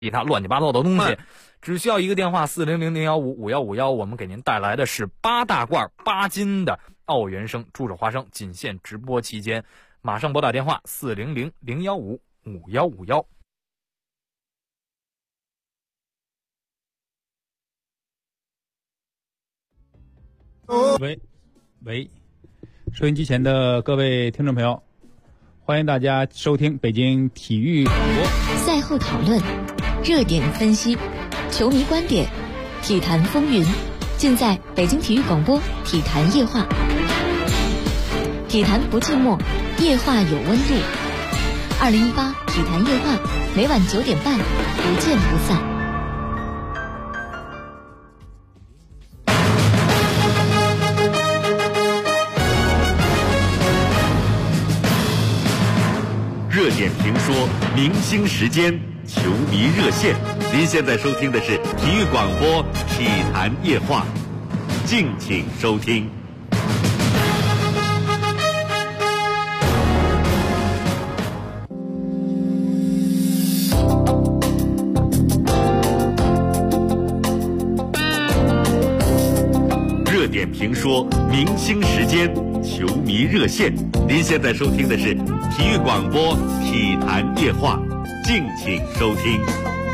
其他乱七八糟的东西，只需要一个电话400-015-5151，我们给您带来的是8大罐8斤的奥原生猪手花生，仅限直播期间，马上拨打电话400-015-5151。 喂，收音机前的各位听众朋友，欢迎大家收听北京体育广播。 赛后讨论，热点分析，球迷观点，体坛风云，尽在北京体育广播体坛夜话。体坛不寂寞，夜话有温度。2018体坛夜话，每晚9点半，不见不散。 热点评说，明星时间，球迷热线。您现在收听的是体育广播体坛夜话，敬请收听。热点评说，明星时间，球迷热线。您现在收听的是体育广播体坛夜话，敬请收听。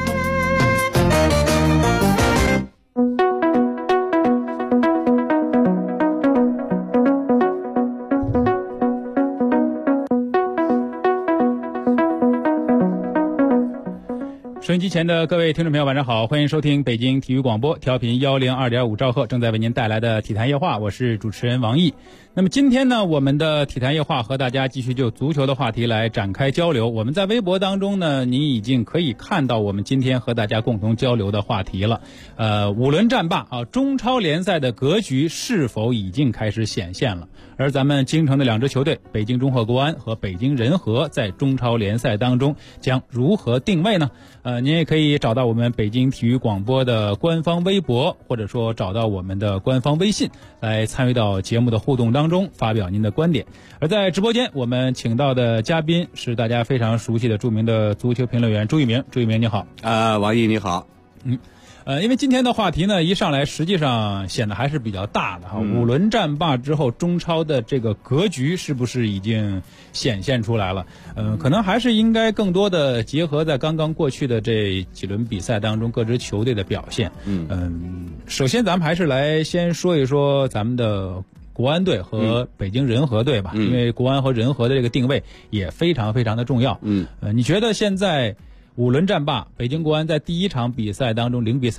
收音机前的各位听众朋友，晚上好，欢迎收听北京体育广播，调频102.5兆赫，正在为您带来的体坛夜话，我是主持人王毅。那么今天呢，我们的体坛夜话和大家继续就足球的话题来展开交流。我们在微博当中呢，您已经可以看到我们今天和大家共同交流的话题了。5轮战罢啊，中超联赛的格局是否已经开始显现了？而咱们京城的2支球队，北京中赫国安和北京人和，在中超联赛当中将如何定位呢？您也可以找到我们北京体育广播的官方微博，或者说找到我们的官方微信，来参与到节目的互动当中，发表您的观点。而在直播间，我们请到的嘉宾是大家非常熟悉的著名的足球评论员朱一鸣。朱一鸣你好。 王毅你好。 因为今天的话题呢，一上来实际上显得还是比较大的哈。5轮战罢之后，中超的这个格局是不是已经显现出来了？可能还是应该更多的结合在刚刚过去的这几轮比赛当中各支球队的表现。首先咱们还是来先说一说咱们的国安队和北京人和队吧，因为国安和人和的这个定位也非常非常的重要。你觉得现在5轮战罢，北京国安在第1场比赛当中0比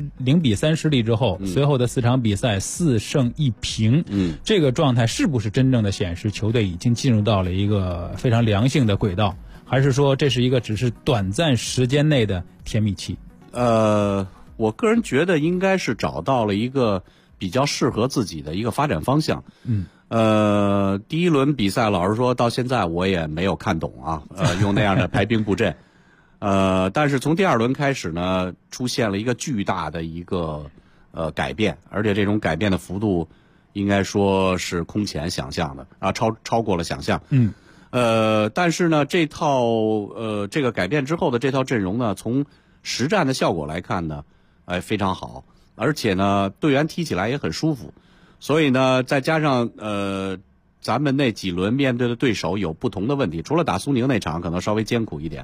3失利之后，随后的4场比赛4胜1平，这个状态是不是真正的显示球队已经进入到了一个非常良性的轨道，还是说这是一个只是短暂时间内的甜蜜期？ 我个人觉得应该是找到了一个比较适合自己的一个发展方向。第1轮比赛老实说到现在我也没有看懂啊，用那样的排兵布阵。但是从第2轮开始呢，出现了一个巨大的一个改变，而且这种改变的幅度应该说是空前想象的啊，超过了想象。但是呢，这个改变之后的这套阵容呢，从实战的效果来看呢，非常好，而且呢，队员踢起来也很舒服，所以呢，再加上咱们那几轮面对的对手有不同的问题，除了打苏宁那场可能稍微艰苦一点。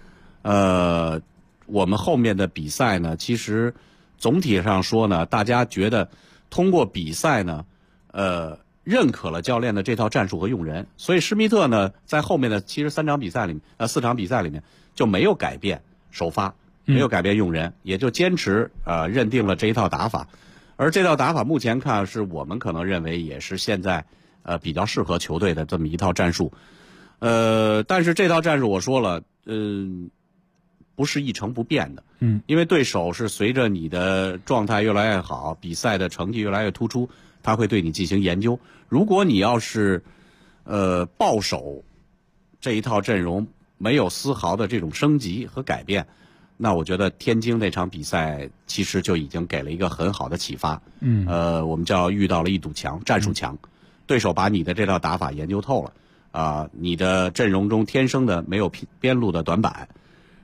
我们后面的比赛呢，其实总体上说呢，大家觉得通过比赛呢，认可了教练的这套战术和用人，所以施密特呢，在后面的其实4场比赛里面就没有改变首发，没有改变用人，也就坚持认定了这一套打法，而这套打法目前看是我们可能认为也是现在比较适合球队的这么一套战术。但是这套战术我说了，不是一成不变的，因为对手是随着你的状态越来越好，比赛的成绩越来越突出，他会对你进行研究。如果你要是抱守这一套阵容，没有丝毫的这种升级和改变，那我觉得天津那场比赛其实就已经给了一个很好的启发。我们叫遇到了一堵墙，战术墙，对手把你的这套打法研究透了，你的阵容中天生的没有边路的短板。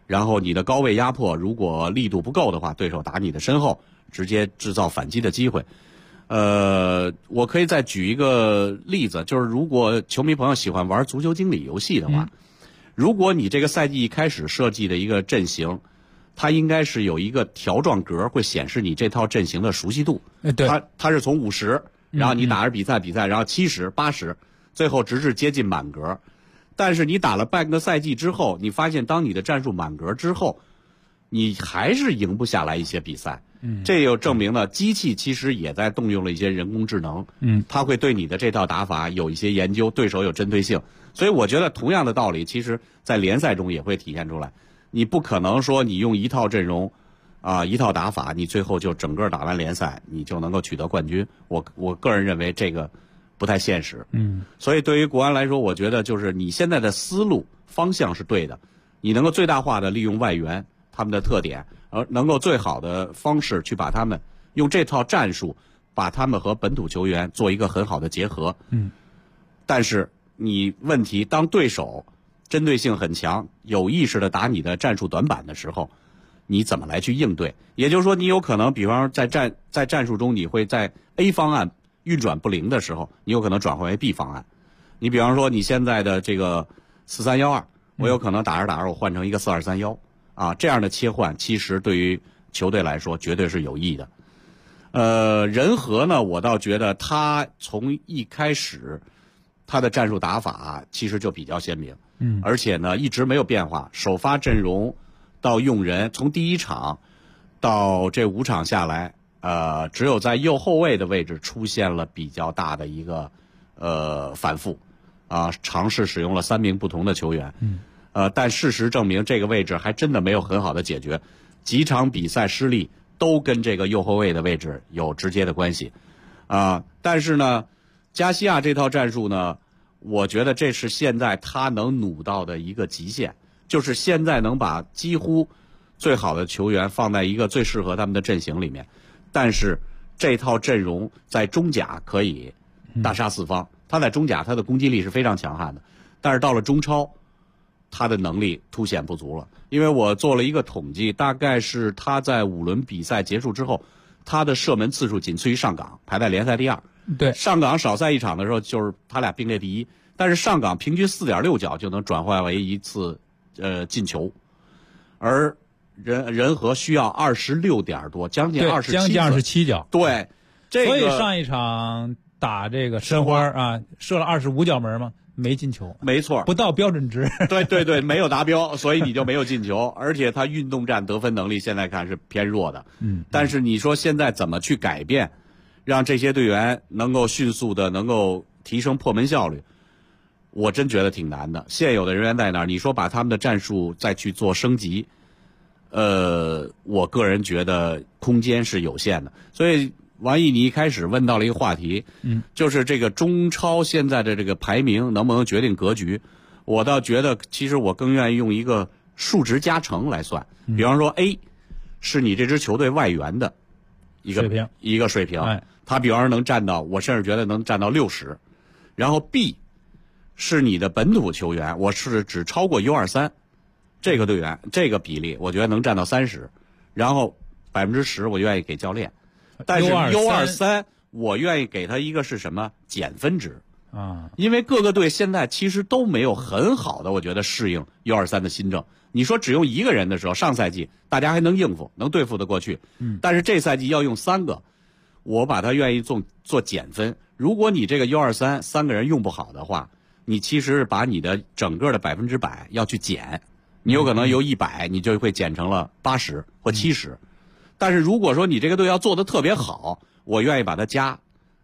然后你的高位压迫如果力度不够的话，对手打你的身后，直接制造反击的机会。我可以再举一个例子，就是如果球迷朋友喜欢玩足球经理游戏的话，如果你这个赛季一开始设计的一个阵型，它应该是有一个条状格，会显示你这套阵型的熟悉度。 对， 它是从50，然后你打着比赛，然后70、80，最后直至接近满格。但是你打了半个赛季之后，你发现当你的战术满格之后，你还是赢不下来一些比赛。这又证明了机器其实也在动用了一些人工智能。它会对你的这套打法有一些研究，对手有针对性。所以我觉得同样的道理，其实在联赛中也会体现出来。你不可能说你用一套阵容，一套打法，你最后就整个打完联赛，你就能够取得冠军。我个人认为这个不太现实。所以对于国安来说，我觉得就是你现在的思路方向是对的，你能够最大化的利用外援他们的特点，而能够最好的方式去把他们用这套战术把他们和本土球员做一个很好的结合。但是你问题当对手针对性很强，有意识的打你的战术短板的时候，你怎么来去应对？也就是说，你有可能，比方说在战术中，你会在 A 方案运转不灵的时候，你有可能转换为 B 方案。你比方说，你现在的这个4312，我有可能打着打着我换成一个4231，这样的切换其实对于球队来说绝对是有益的。仁和呢，我倒觉得他从一开始他的战术打法其实就比较鲜明。而且呢一直没有变化，首发阵容到用人，从第一场到这5场下来，只有在右后卫的位置出现了比较大的一个反复，尝试使用了3名不同的球员。但事实证明这个位置还真的没有很好的解决，几场比赛失利都跟这个右后卫的位置有直接的关系。但是呢加西亚这套战术呢，我觉得这是现在他能努到的一个极限，就是现在能把几乎最好的球员放在一个最适合他们的阵型里面，但是这套阵容在中甲可以大杀四方，他在中甲他的攻击力是非常强悍的，但是到了中超他的能力凸显不足了。因为我做了一个统计，大概是他在5轮比赛结束之后，他的射门次数仅次于上港，排在联赛第2。 对， 上港少赛一场的时候，就是他俩并列第1，但是上港平均4.6脚就能转换为一次进球，而仁和需要26点多，将近27 脚。 对， 所以上一场打这个申花射了25脚门嘛，没进球。 没错， 不到标准值。 对，没有达标，所以你就没有进球。而且他运动战得分能力现在看是偏弱的。但是你说现在怎么去改变，让这些队员能够迅速的能够提升破门效率，我真觉得挺难的。现有的人员在那儿，你说把他们的战术再去做升级，我个人觉得空间是有限的。所以王毅，你一开始问到了一个话题，就是这个中超现在的这个排名能不能决定格局？我倒觉得，其实我更愿意用一个数值加成来算。比方说 A 是你这支球队外援的一个水平，他比方说能占到，我甚至觉得能占到60。然后 B 是你的本土球员，我是只超过 U23 这个队员，这个比例我觉得能占到30。然后10%我愿意给教练，但是 U23 我愿意给他一个是什么减分值因为各个队现在其实都没有很好的我觉得适应 U23 的新政。你说只用1个人的时候，上赛季大家还能应付，能对付得过去，但是这赛季要用3个，我把它愿意做减分。如果你这个 U23 3个人用不好的话，你其实把你的整个的100%要去减，你有可能由100你就会减成了80或70。但是如果说你这个队要做得特别好，我愿意把它加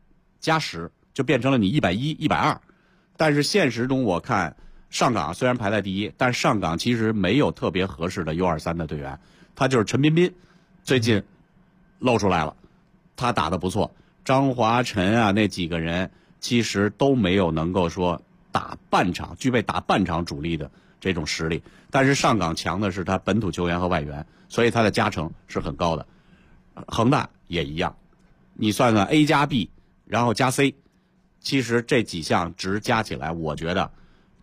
10，就变成了你110、120。但是现实中我看上港虽然排在第1，但上港其实没有特别合适的 U23 的队员，他就是陈彬彬最近露出来了，他打得不错。张华晨那几个人其实都没有能够说具备打半场主力的这种实力。但是上港强的是他本土球员和外援，所以他的加成是很高的。恒大也一样，你算算 A 加 B 然后加 C， 其实这几项值加起来，我觉得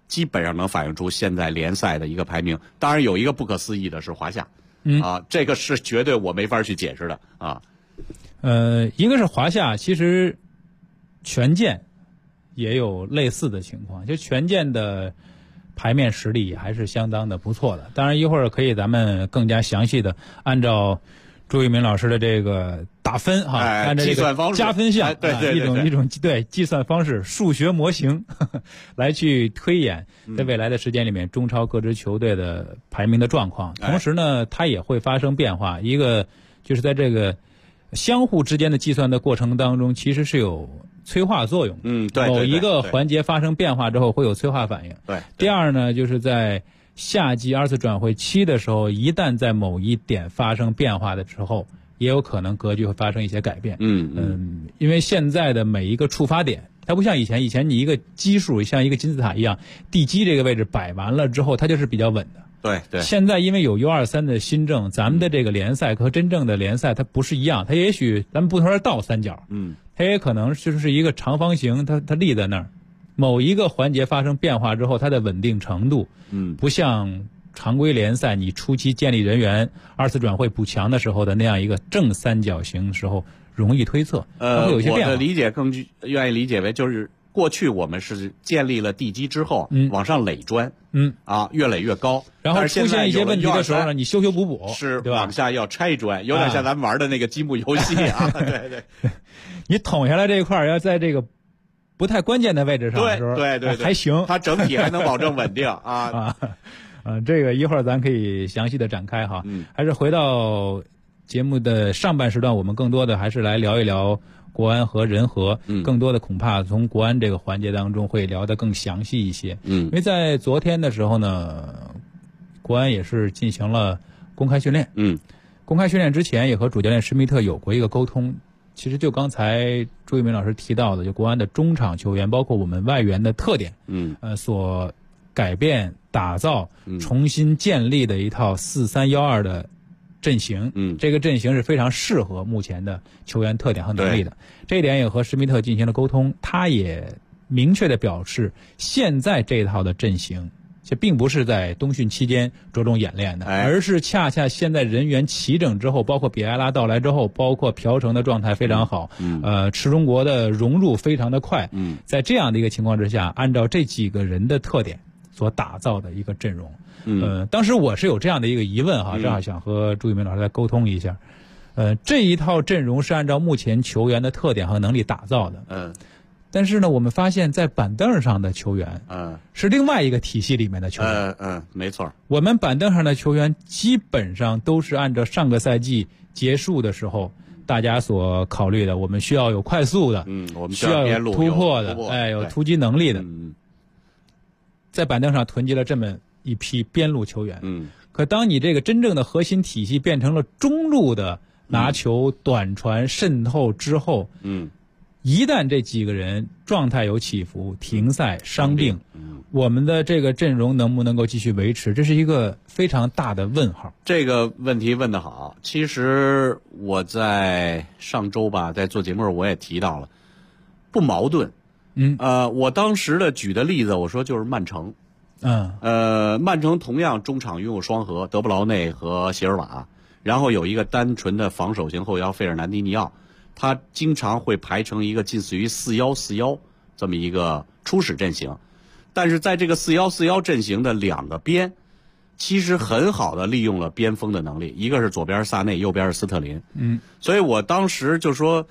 基本上能反映出现在联赛的一个排名。当然有一个不可思议的是华夏，这个是绝对我没法去解释的啊。 一个是华夏，其实权健也有类似的情况，就权健的排面实力还是相当的不错的。当然一会儿可以咱们更加详细的按照朱一鸣老师的这个打分哈，按照这个加分项，一种计算方式，数学模型来去推演在未来的时间里面中超各支球队的排名的状况。同时呢，它也会发生变化。一个就是在这个相互之间的计算的过程当中，其实是有催化作用。 对， 某一个环节发生变化之后会有催化反应。 对。 第二呢，就是在夏季2次转会期的时候，一旦在某一点发生变化的时候，也有可能格局会发生一些改变。因为现在的每一个触发点，它不像以前你一个基数像一个金字塔一样，地基这个位置摆完了之后，它就是比较稳的。 对。 现在因为有 U23 的新政，咱们的这个联赛和真正的联赛它不是一样，它也许咱们不说是倒三角，它也可能就是一个长方形，它立在那儿。某一个环节发生变化之后，它的稳定程度，不像常规联赛你初期建立人员2次转会补强的时候的那样一个正三角形时候容易推测，它会有一些变化。 我的理解更愿意理解为就是过去我们是建立了地基之后，往上垒砖，越垒越高， 然后出现一些问题的时候呢，你修补， 是对吧？ 往下要拆砖，有点像咱们玩的那个积木游戏啊。对， 你捅下来这一块要在这个不太关键的位置上的时候， 对， 还行， 它整体还能保证稳定啊。 这个一会儿咱可以详细的展开哈。还是回到节目的上半时段，我们更多的还是来聊一聊国安和人和，更多的恐怕从国安这个环节当中会聊得更详细一些。因为在昨天的时候呢，国安也是进行了公开训练。公开训练之前也和主教练施密特有过一个沟通。其实就刚才朱一鸣老师提到的，就国安的中场球员，包括我们外援的特点，所改变、打造、重新建立的一套4-3-1-2的阵型，这个阵型是非常适合目前的球员特点和能力的。这一点也和施密特进行了沟通，他也明确的表示，现在这套的阵型这并不是在冬训期间着重演练的，而是恰恰现在人员齐整之后，包括比埃拉到来之后，包括朴成的状态非常好，池中国的融入非常的快，在这样的一个情况之下，按照这几个人的特点所打造的一个阵容，当时我是有这样的一个疑问哈，正好想和朱一鸣老师再沟通一下，这一套阵容是按照目前球员的特点和能力打造的，但是呢，我们发现，在板凳上的球员，是另外一个体系里面的球员， 没错。 我们板凳上的球员基本上都是按照上个赛季结束的时候大家所考虑的，我们需要有快速的， 我们需要有突破的，有突击能力的，在板凳上囤积了这么一批边路球员，可当你这个真正的核心体系变成了中路的拿球、短传、渗透之后，一旦这几个人状态有起伏，停赛、伤病，我们的这个阵容能不能够继续维持，这是一个非常大的问号。 这个问题问得好。其实我在上周吧，在做节目我也提到了，不矛盾。我当时举的例子，我说就是曼城。曼城同样中场拥有双核，德布劳内和席尔瓦，然后有一个单纯的防守型后腰费尔南迪尼奥。他经常会排成一个近似于4-1-4-1这么一个初始阵型，但是在这个4-1-4-1阵型的两个边，其实很好的利用了边锋的能力，一个是左边萨内，右边是斯特林。所以我当时就说，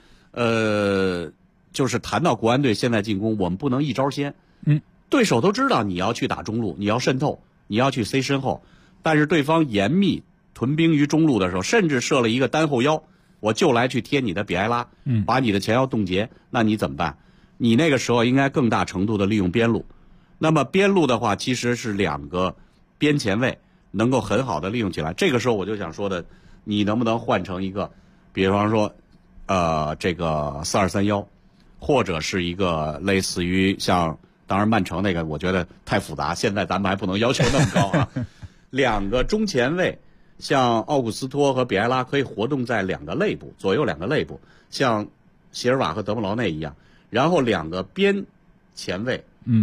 就是谈到国安队现在进攻，我们不能一招鲜。对手都知道你要去打中路，你要渗透，你要去塞身后，但是对方严密屯兵于中路的时候，甚至设了一个单后腰。我就来去贴你的比埃拉，把你的前腰冻结，那你怎么办？你那个时候应该更大程度的利用边路。那么边路的话，其实是两个边前卫能够很好的利用起来。这个时候我就想说的，你能不能换成一个，比方说，这个4-2-3-1，或者是一个类似于像，当然曼城那个我觉得太复杂，现在咱们还不能要求那么高啊。两个中前卫。像奥古斯托和比埃拉可以活动在两个肋部，左右两个肋部，像席尔瓦和德布劳内一样。然后两个边前卫，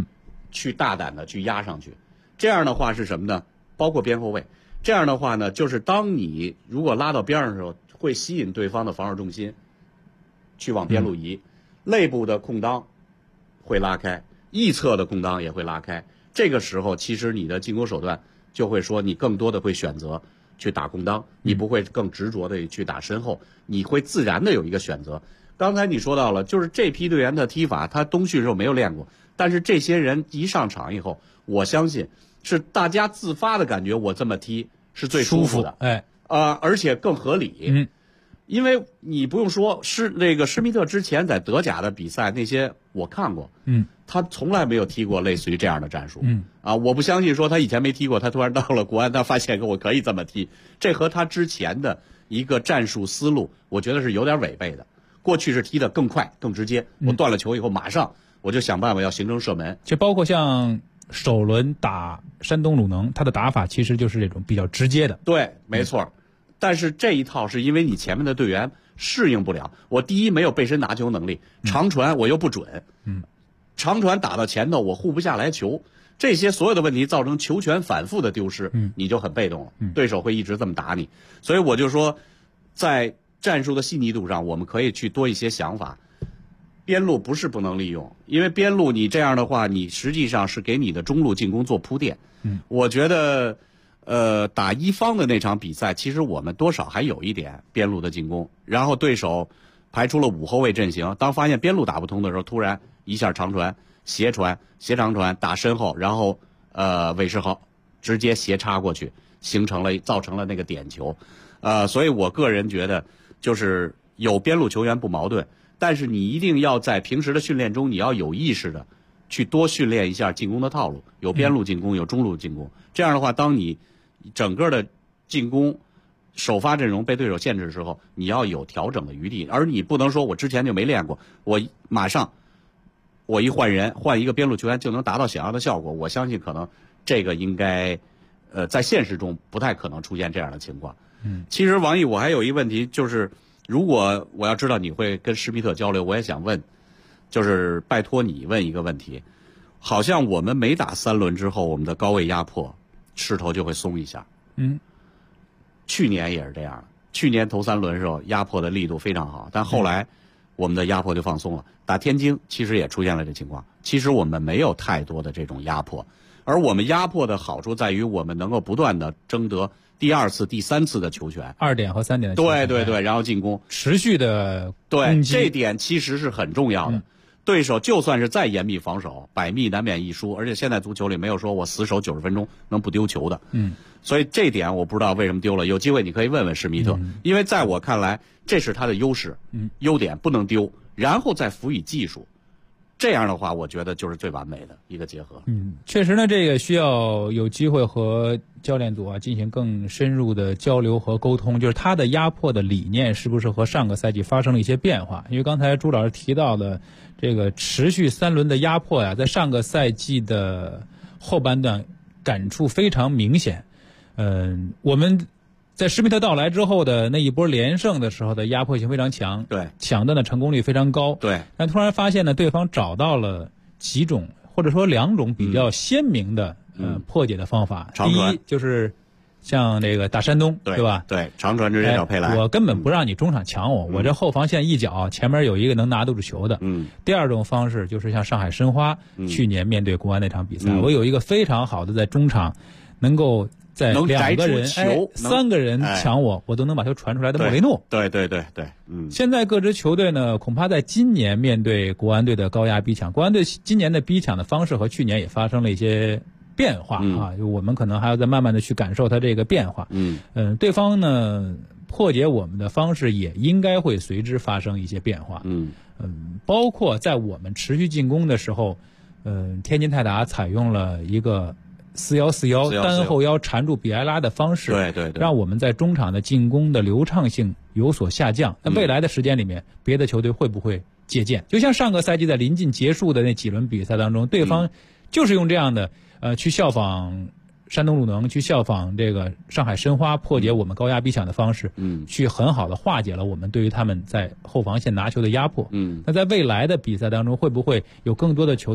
去大胆的去压上去。这样的话是什么呢？包括边后卫，这样的话呢，就是当你如果拉到边上的时候，会吸引对方的防守重心去往边路移，内部的空当会拉开，翼侧的空当也会拉开。这个时候，其实你的进攻手段就会说，你更多的会选择去打空当，你不会更执着的去打身后，你会自然的有一个选择。刚才你说到了，就是这批队员的踢法，他冬训时候没有练过，但是这些人一上场以后，我相信是大家自发的感觉，我这么踢是最舒服的，而且更合理。因为你不用说，那个施密特之前在德甲的比赛那些我看过，他从来没有踢过类似于这样的战术，我不相信说他以前没踢过，他突然到了国安，他发现我可以这么踢，这和他之前的一个战术思路，我觉得是有点违背的。过去是踢得更快、更直接，我断了球以后，马上我就想办法要形成射门。 就包括像首轮打山东鲁能，他的打法其实就是这种比较直接的。 对，没错。但是这一套是因为你前面的队员适应不了。我第一没有背身拿球能力，长传我又不准，长传打到前头我护不下来球，这些所有的问题造成球权反复的丢失，你就很被动了，对手会一直这么打你。所以我就说，在战术的细腻度上，我们可以去多一些想法。边路不是不能利用，因为边路你这样的话，你实际上是给你的中路进攻做铺垫。我觉得，打一方的那场比赛，其实我们多少还有一点边路的进攻，然后对手排出了5后卫阵型，当发现边路打不通的时候，突然一下长传、斜长传打身后，然后韦世豪直接斜插过去，造成了那个点球。所以我个人觉得，就是有边路球员不矛盾。但是你一定要在平时的训练中，你要有意识的去多训练一下进攻的套路，有边路进攻，有中路进攻。这样的话，当你整个的进攻首发阵容被对手限制的时候，你要有调整的余地，而你不能说我之前就没练过，我马上我一换人换一个边路球员就能达到想要的效果。我相信可能这个应该在现实中不太可能出现这样的情况。其实王毅，我还有一个问题，就是如果我要知道你会跟施密特交流，我也想问，就是拜托你问一个问题，好像我们每打3轮之后，我们的高位压迫势头就会松一下。去年也是这样，去年头3轮的时候压迫的力度非常好，但后来我们的压迫就放松了。打天津其实也出现了这情况，其实我们没有太多的这种压迫，而我们压迫的好处在于我们能够不断的争得第2次、第3次的球权 ，2点和3点的球权， 对，然后进攻持续的对，这点其实是很重要的。对手就算是再严密防守，百密难免一疏，而且现在足球里没有说我死守90分钟能不丢球的。所以这点我不知道为什么丢了，有机会你可以问问施密特，因为在我看来这是他的优势，优点不能丢，然后再辅以技术。这样的话，我觉得就是最完美的一个结合。 确实呢，这个需要有机会和教练组进行更深入的交流和沟通，就是他的压迫的理念是不是和上个赛季发生了一些变化？因为刚才朱老师提到的这个持续3轮的压迫在上个赛季的后半段感触非常明显。我们在施密特到来之后的那一波连胜的时候的压迫性非常强， 对， 抢断的成功率非常高， 对。 但突然发现呢，对方找到了几种或者说2种比较鲜明的破解的方法。第一就是像这个打山东，对吧？ 对，长传直接找佩莱， 我根本不让你中场抢我这后防线一脚前面有一个能拿得住球的。第2种方式就是像上海申花去年面对国安那场比赛，我有一个非常好的在中场能够在2个人3个人抢我都能把球传出来的莫雷诺。 对。 现在各支球队呢，恐怕在今年面对国安队的高压逼抢，国安队今年的逼抢的方式和去年也发生了一些变化就我们可能还要再慢慢的去感受它这个变化。对方呢破解我们的方式也应该会随之发生一些变化。包括在我们持续进攻的时候，天津泰达采用了一个4-1-4-1单后腰缠住比埃拉的方式， 对， 让我们在中场的进攻的流畅性有所下降。那未来的时间里面，别的球队会不会借鉴？就像上个赛季在临近结束的那几轮比赛当中，对方就是用这样的去效仿山东鲁能，去效仿这个上海申花破解我们高压逼抢的方式，去很好的化解了我们对于他们在后防线拿球的压迫。那在未来的比赛当中，会不会有更多的球队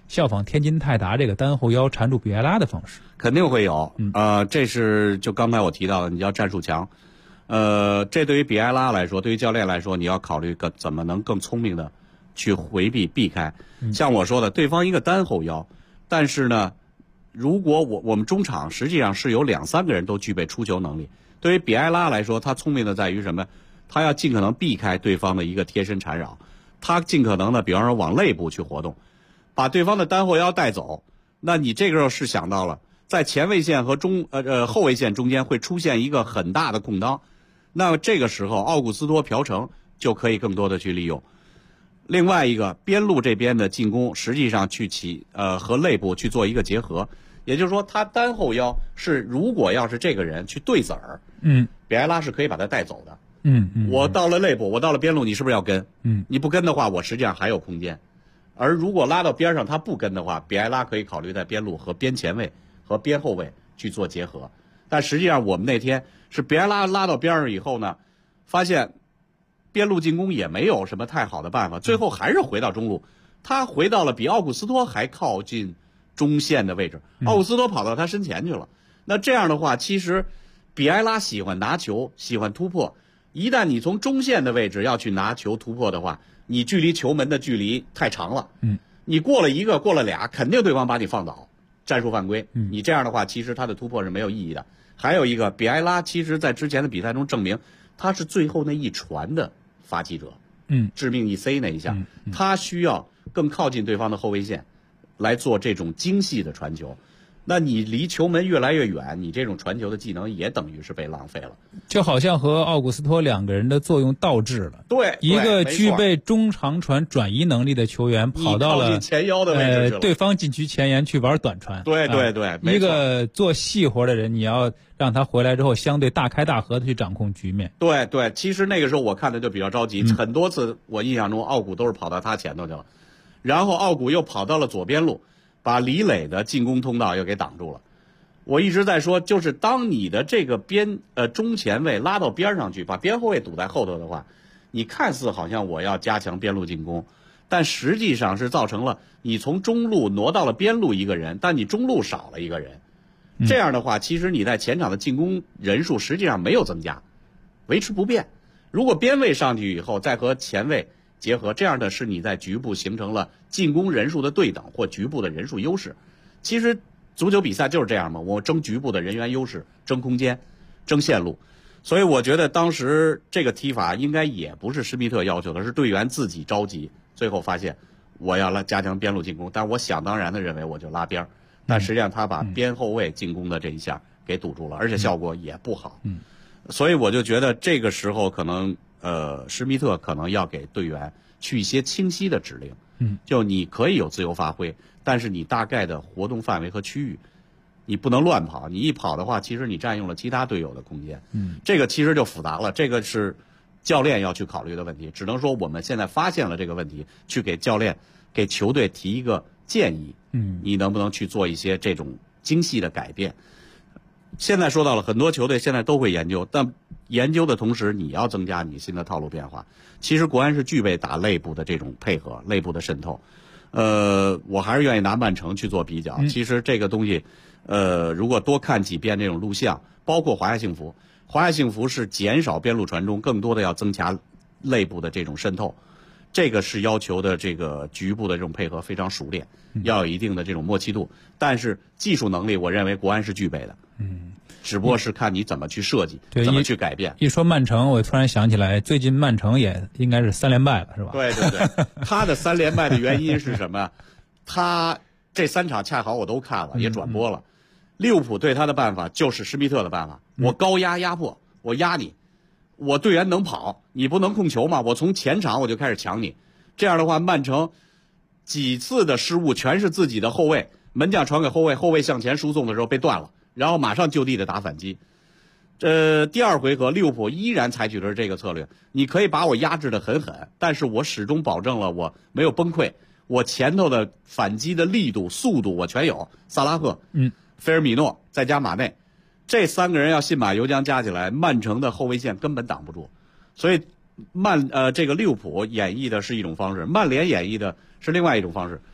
效仿天津泰达这个单后腰缠住比埃拉的方式？ 肯定会有，这是就刚才我提到的，你要战术强，这对于比埃拉来说，对于教练来说，你要考虑怎么能更聪明的去回避避开。像我说的，对方一个单后腰，但是呢，如果我们中场实际上是有2-3个人都具备出球能力。对于比埃拉来说，他聪明的在于什么？他要尽可能避开对方的一个贴身缠绕，他尽可能的，比方说往肋部去活动，把对方的单后腰带走。那你这个时候是想到了，在前卫线和后卫线中间会出现一个很大的空当，那么这个时候奥古斯托朴成就可以更多的去利用。另外一个边路这边的进攻，实际上和肋部去做一个结合，也就是说，他单后腰是如果要是这个人去对子儿，比埃拉是可以把他带走的。我到了肋部，我到了边路，你是不是要跟？你不跟的话，我实际上还有空间。而如果拉到边上他不跟的话，比埃拉可以考虑在边路和边前卫和边后卫去做结合。但实际上我们那天是比埃拉拉到边上以后呢，发现边路进攻也没有什么太好的办法，最后还是回到中路。他回到了比奥古斯托还靠近中线的位置，奥古斯托跑到他身前去了。那这样的话，其实比埃拉喜欢拿球，喜欢突破。一旦你从中线的位置要去拿球突破的话，你距离球门的距离太长了。你过了一个，过了俩，肯定对方把你放倒，战术犯规。你这样的话，其实他的突破是没有意义的。还有一个，比埃拉其实在之前的比赛中证明，他是最后那一传的发起者。致命一 C 那一下，他需要更靠近对方的后卫线，来做这种精细的传球。那你离球门越来越远，你这种传球的技能也等于是被浪费了， 就好像和奥古斯托两个人的作用倒置了。 对， 一个具备中长传转移能力的球员跑到了前腰的位置去了， 对方禁区前沿去玩短传。 对， 一个做细活的人，你要让他回来之后相对大开大合的去掌控局面。 对，其实那个时候我看的就比较着急，很多次我印象中奥古都是跑到他前头去了，然后奥古又跑到了左边路，把李磊的进攻通道又给挡住了。我一直在说，就是当你的这个中前卫拉到边上去，把边后卫堵在后头的话，你看似好像我要加强边路进攻，但实际上是造成了你从中路挪到了边路一个人，但你中路少了一个人。这样的话，其实你在前场的进攻人数实际上没有增加，维持不变。如果边卫上去以后再和前卫结合，这样的是你在局部形成了进攻人数的对等或局部的人数优势。其实足球比赛就是这样嘛，我争局部的人员优势，争空间，争线路。所以我觉得当时这个踢法应该也不是施密特要求的，是队员自己着急，最后发现我要加强边路进攻，但我想当然的认为我就拉边，但实际上他把边后卫进攻的这一下给堵住了，而且效果也不好。所以我就觉得这个时候可能施密特可能要给队员去一些清晰的指令。就你可以有自由发挥，但是你大概的活动范围和区域，你不能乱跑。你一跑的话，其实你占用了其他队友的空间。这个其实就复杂了，这个是教练要去考虑的问题。只能说我们现在发现了这个问题，去给教练、给球队提一个建议。你能不能去做一些这种精细的改变？现在说到了很多球队现在都会研究，但研究的同时，你要增加你新的套路变化。其实国安是具备打内部的这种配合，内部的渗透。我还是愿意拿曼城去做比较。其实这个东西，如果多看几遍这种录像，包括华夏幸福，华夏幸福是减少边路传中，更多的要增强内部的这种渗透。这个是要求的这个局部的这种配合非常熟练，要有一定的这种默契度。但是技术能力，我认为国安是具备的。只不过是看你怎么去设计，怎么去改变。 一说曼城，我突然想起来，最近曼城也应该是3连败了，是吧？ 对，他的3连败的原因是什么？他这3场恰好我都看了，也转播了。利物浦对他的办法就是施密特的办法，我高压迫，我压你，我队员能跑，你不能控球嘛？我从前场我就开始抢你。这样的话，曼城几次的失误全是自己的后卫，门将传给后卫，后卫向前输送的时候被断了。然后马上就地的打反击。第2回合利物浦依然采取的是这个策略，你可以把我压制得很狠，但是我始终保证了我没有崩溃，我前头的反击的力度、速度我全有。萨拉赫、菲尔米诺再加马内，这3个人要信马由缰加起来，曼城的后卫线根本挡不住。所以这个利物浦演绎的是一种方式，曼联演绎的是另外一种方式。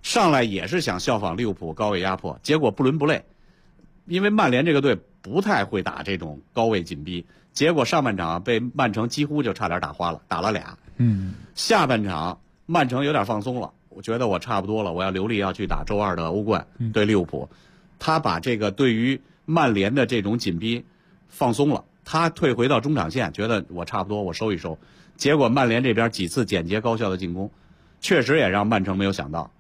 上来也是想效仿利物浦高位压迫，结果不伦不类。因为曼联这个队不太会打这种高位紧逼，结果上半场被曼城几乎就差点打花了，打了俩。下半场曼城有点放松了，我觉得我差不多了，我要留力要去打周2的欧冠对利物浦。他把这个对于曼联的这种紧逼放松了，他退回到中场线，觉得我差不多，我收一收。结果曼联这边几次简洁高效的进攻，确实也让曼城没有想到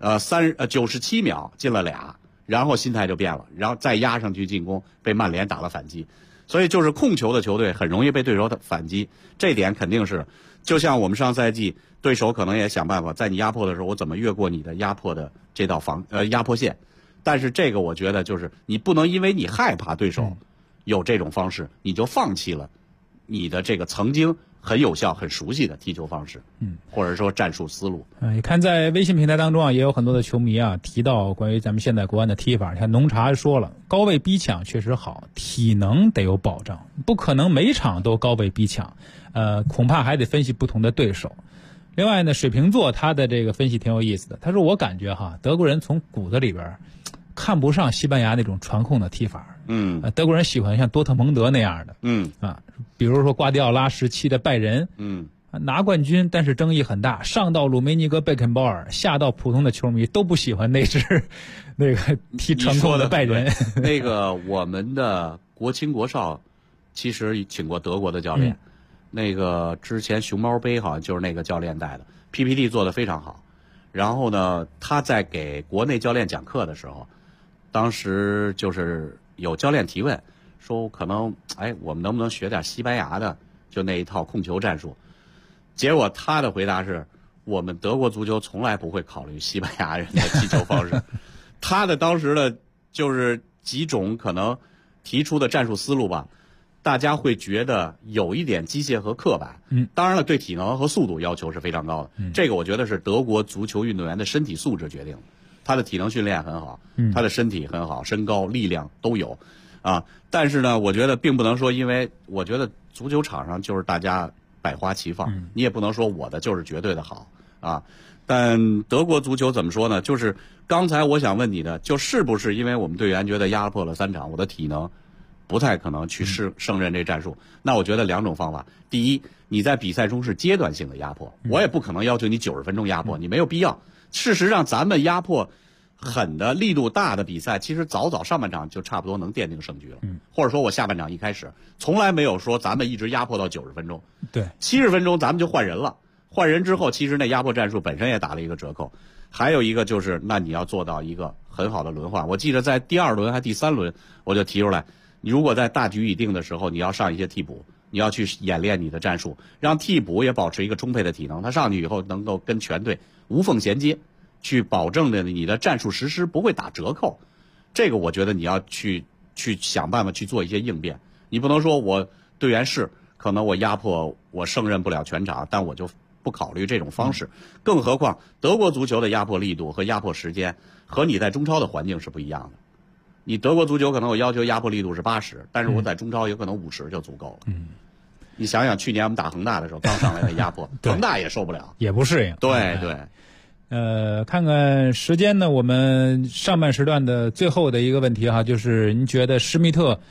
，97秒进了俩，然后心态就变了，然后再压上去进攻，被曼联打了反击。所以就是控球的球队很容易被对手的反击，这点肯定是，就像我们上赛季对手可能也想办法在你压迫的时候，我怎么越过你的压迫的这道压迫线。但是这个我觉得就是你不能因为你害怕对手有这种方式，你就放弃了你的这个曾经很有效、很熟悉的踢球方式，或者说战术思路。 你看在微信平台当中啊，也有很多的球迷啊提到关于咱们现在国安的踢法。你看浓茶说了，高位逼抢确实好，体能得有保障，不可能每场都高位逼抢，恐怕还得分析不同的对手。另外呢，水瓶座他的这个分析挺有意思的，他说我感觉哈，德国人从骨子里边看不上西班牙那种传控的踢法。德国人喜欢像多特蒙德那样的。比如说瓜迪奥拉时期的拜仁。拿冠军，但是争议很大，上到鲁梅尼格、贝肯鲍尔，下到普通的球迷都不喜欢那支那个踢传控的拜仁。 那个我们的国青国少其实请过德国的教练，那个之前熊猫杯好像就是那个教练带的 ，PPT 做得非常好。然后呢，他在给国内教练讲课的时候，当时就是有教练提问说，可能我们能不能学点西班牙的就那一套控球战术？结果他的回答是，我们德国足球从来不会考虑西班牙人的踢球方式。他的当时的就是几种可能提出的战术思路吧，大家会觉得有一点机械和刻板。当然了，对体能和速度要求是非常高的。这个我觉得是德国足球运动员的身体素质决定的。他的体能训练很好，他的身体很好，身高力量都有啊。但是呢，我觉得并不能说，因为我觉得足球场上就是大家百花齐放，你也不能说我的就是绝对的好啊。但德国足球怎么说呢？就是刚才我想问你的，就是不是因为我们队员觉得压迫了3场，我的体能不太可能去胜任这战术？那我觉得2种方法。第一，你在比赛中是阶段性的压迫，我也不可能要求你90分钟压迫，你没有必要。事实上，咱们压迫狠的、力度大的比赛，其实早上半场就差不多能奠定胜局了。或者说我下半场一开始从来没有说咱们一直压迫到90分钟， 对 ，70分钟咱们就换人了。换人之后，其实那压迫战术本身也打了一个折扣。还有一个就是，那你要做到一个很好的轮换。我记得在第2轮还第3轮，我就提出来，你如果在大局已定的时候，你要上一些替补，你要去演练你的战术，让替补也保持一个充沛的体能，他上去以后能够跟全队无缝衔接，去保证的你的战术实施不会打折扣。这个我觉得你要去想办法去做一些应变。你不能说我队员是可能我压迫我胜任不了全场，但我就不考虑这种方式。更何况德国足球的压迫力度和压迫时间和你在中超的环境是不一样的。你德国足球可能我要求压迫力度是80，但是我在中超有可能50就足够了。你想想去年我们打恒大的时候，刚上来的压迫，恒大也受不了， 也不适应。 对对。 看看时间呢，我们上半时段的最后的一个问题哈，就是您觉得施密特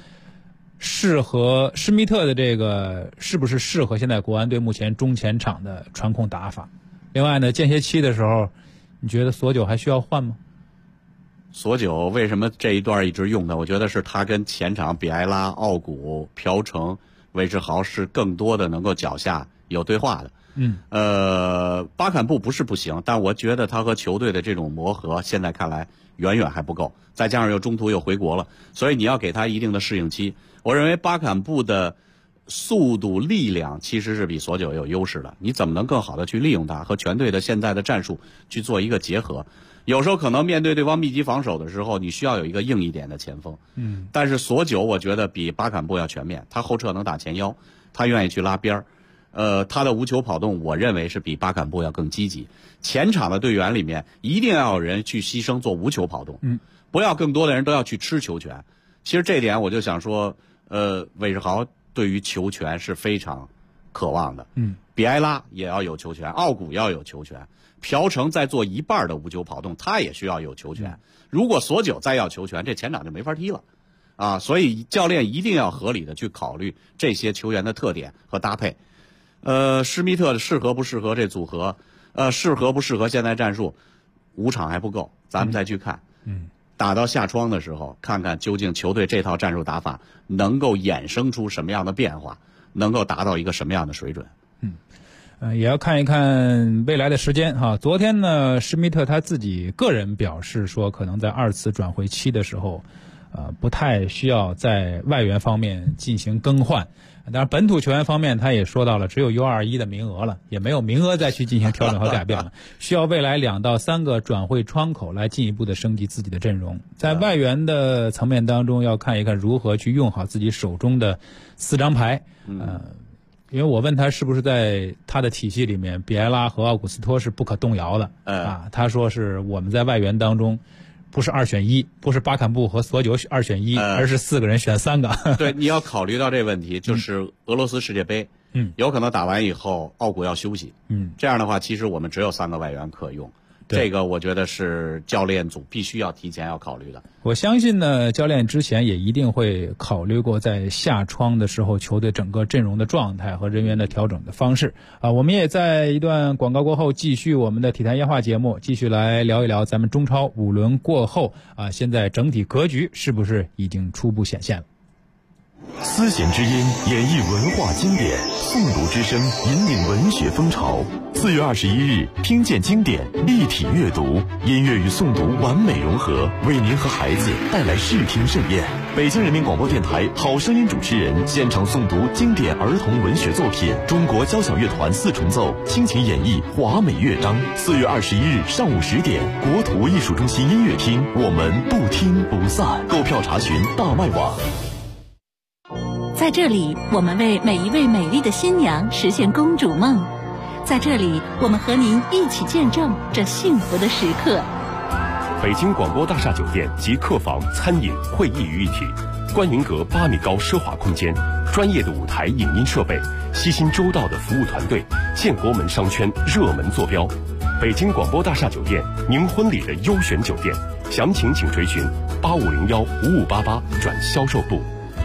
的这个是不是适合现在国安队目前中前场的传控打法？另外呢，间歇期的时候，你觉得索九还需要换吗？ 索九为什么这一段一直用呢？我觉得是他跟前场比埃拉、奥古、朴成、韦世豪是更多的能够脚下有对话的。巴坎布不是不行，但我觉得他和球队的这种磨合现在看来远远还不够，再加上中途又回国了，所以你要给他一定的适应期。我认为巴坎布的速度力量其实是比索九有优势的，你怎么能更好的去利用他和全队的现在的战术去做一个结合？有时候可能面对对方密集防守的时候，你需要有一个硬一点的前锋。但是索九我觉得比巴坎布要全面，他后撤能打前腰，他愿意去拉边儿。他的无球跑动，我认为是比巴坎布要更积极。前场的队员里面一定要有人去牺牲做无球跑动，不要更多的人都要去吃球权。其实这点我就想说，韦世豪对于球权是非常渴望的。比埃拉也要有球权，奥古要有球权，朴成在做一半的无球跑动，他也需要有球权。如果索久再要球权，这前场就没法踢了。所以教练一定要合理的去考虑这些球员的特点和搭配。施密特适合不适合这组合？适合不适合现在战术？5场还不够，咱们再去看。打到夏窗的时候，看看究竟球队这套战术打法能够衍生出什么样的变化，能够达到一个什么样的水准。 也要看一看未来的时间哈。昨天呢，施密特他自己个人表示说，可能在2次转会期的时候，不太需要在外援方面进行更换。当然，本土球员方面他也说到了，只有 U21 的名额了，也没有名额再去进行调整和改变了。需要未来2到3个转会窗口来进一步的升级自己的阵容。在外援的层面当中，要看一看如何去用好自己手中的4张牌。因为我问他是不是在他的体系里面，比埃拉和奥古斯托是不可动摇的。他说是我们在外援当中，不是2选1，不是巴坎布和索久2选1，而是4个人选3个。 对，你要考虑到这问题，就是俄罗斯世界杯，有可能打完以后奥古要休息，这样的话，其实我们只有3个外援可用。这个我觉得是教练组必须要提前要考虑的。 我相信呢，教练之前也一定会考虑过在夏窗的时候球队整个阵容的状态和人员的调整的方式。我们也在一段广告过后继续我们的体坛夜话节目，继续来聊一聊咱们中超5轮过后现在整体格局是不是已经初步显现了。 丝弦之音演绎文化经典，诵读之声引领文学风潮。4月21日，听见经典，立体阅读，音乐与诵读完美融合，为您和孩子带来视听盛宴。北京人民广播电台好声音主持人现场诵读经典儿童文学作品，中国交响乐团4重奏倾情演绎华美乐章。4月21日上午10点，国土艺术中心音乐厅，我们不听不散。购票查询大麦网。 在这里，我们为每一位美丽的新娘实现公主梦。在这里，我们和您一起见证这幸福的时刻。 北京广播大厦酒店及客房、餐饮、会议于一体，观云阁8米高奢华空间，专业的舞台影音设备，悉心周到的服务团队，建国门商圈热门坐标。北京广播大厦酒店，您婚礼的优选酒店。详情请垂询8501-5588转销售部。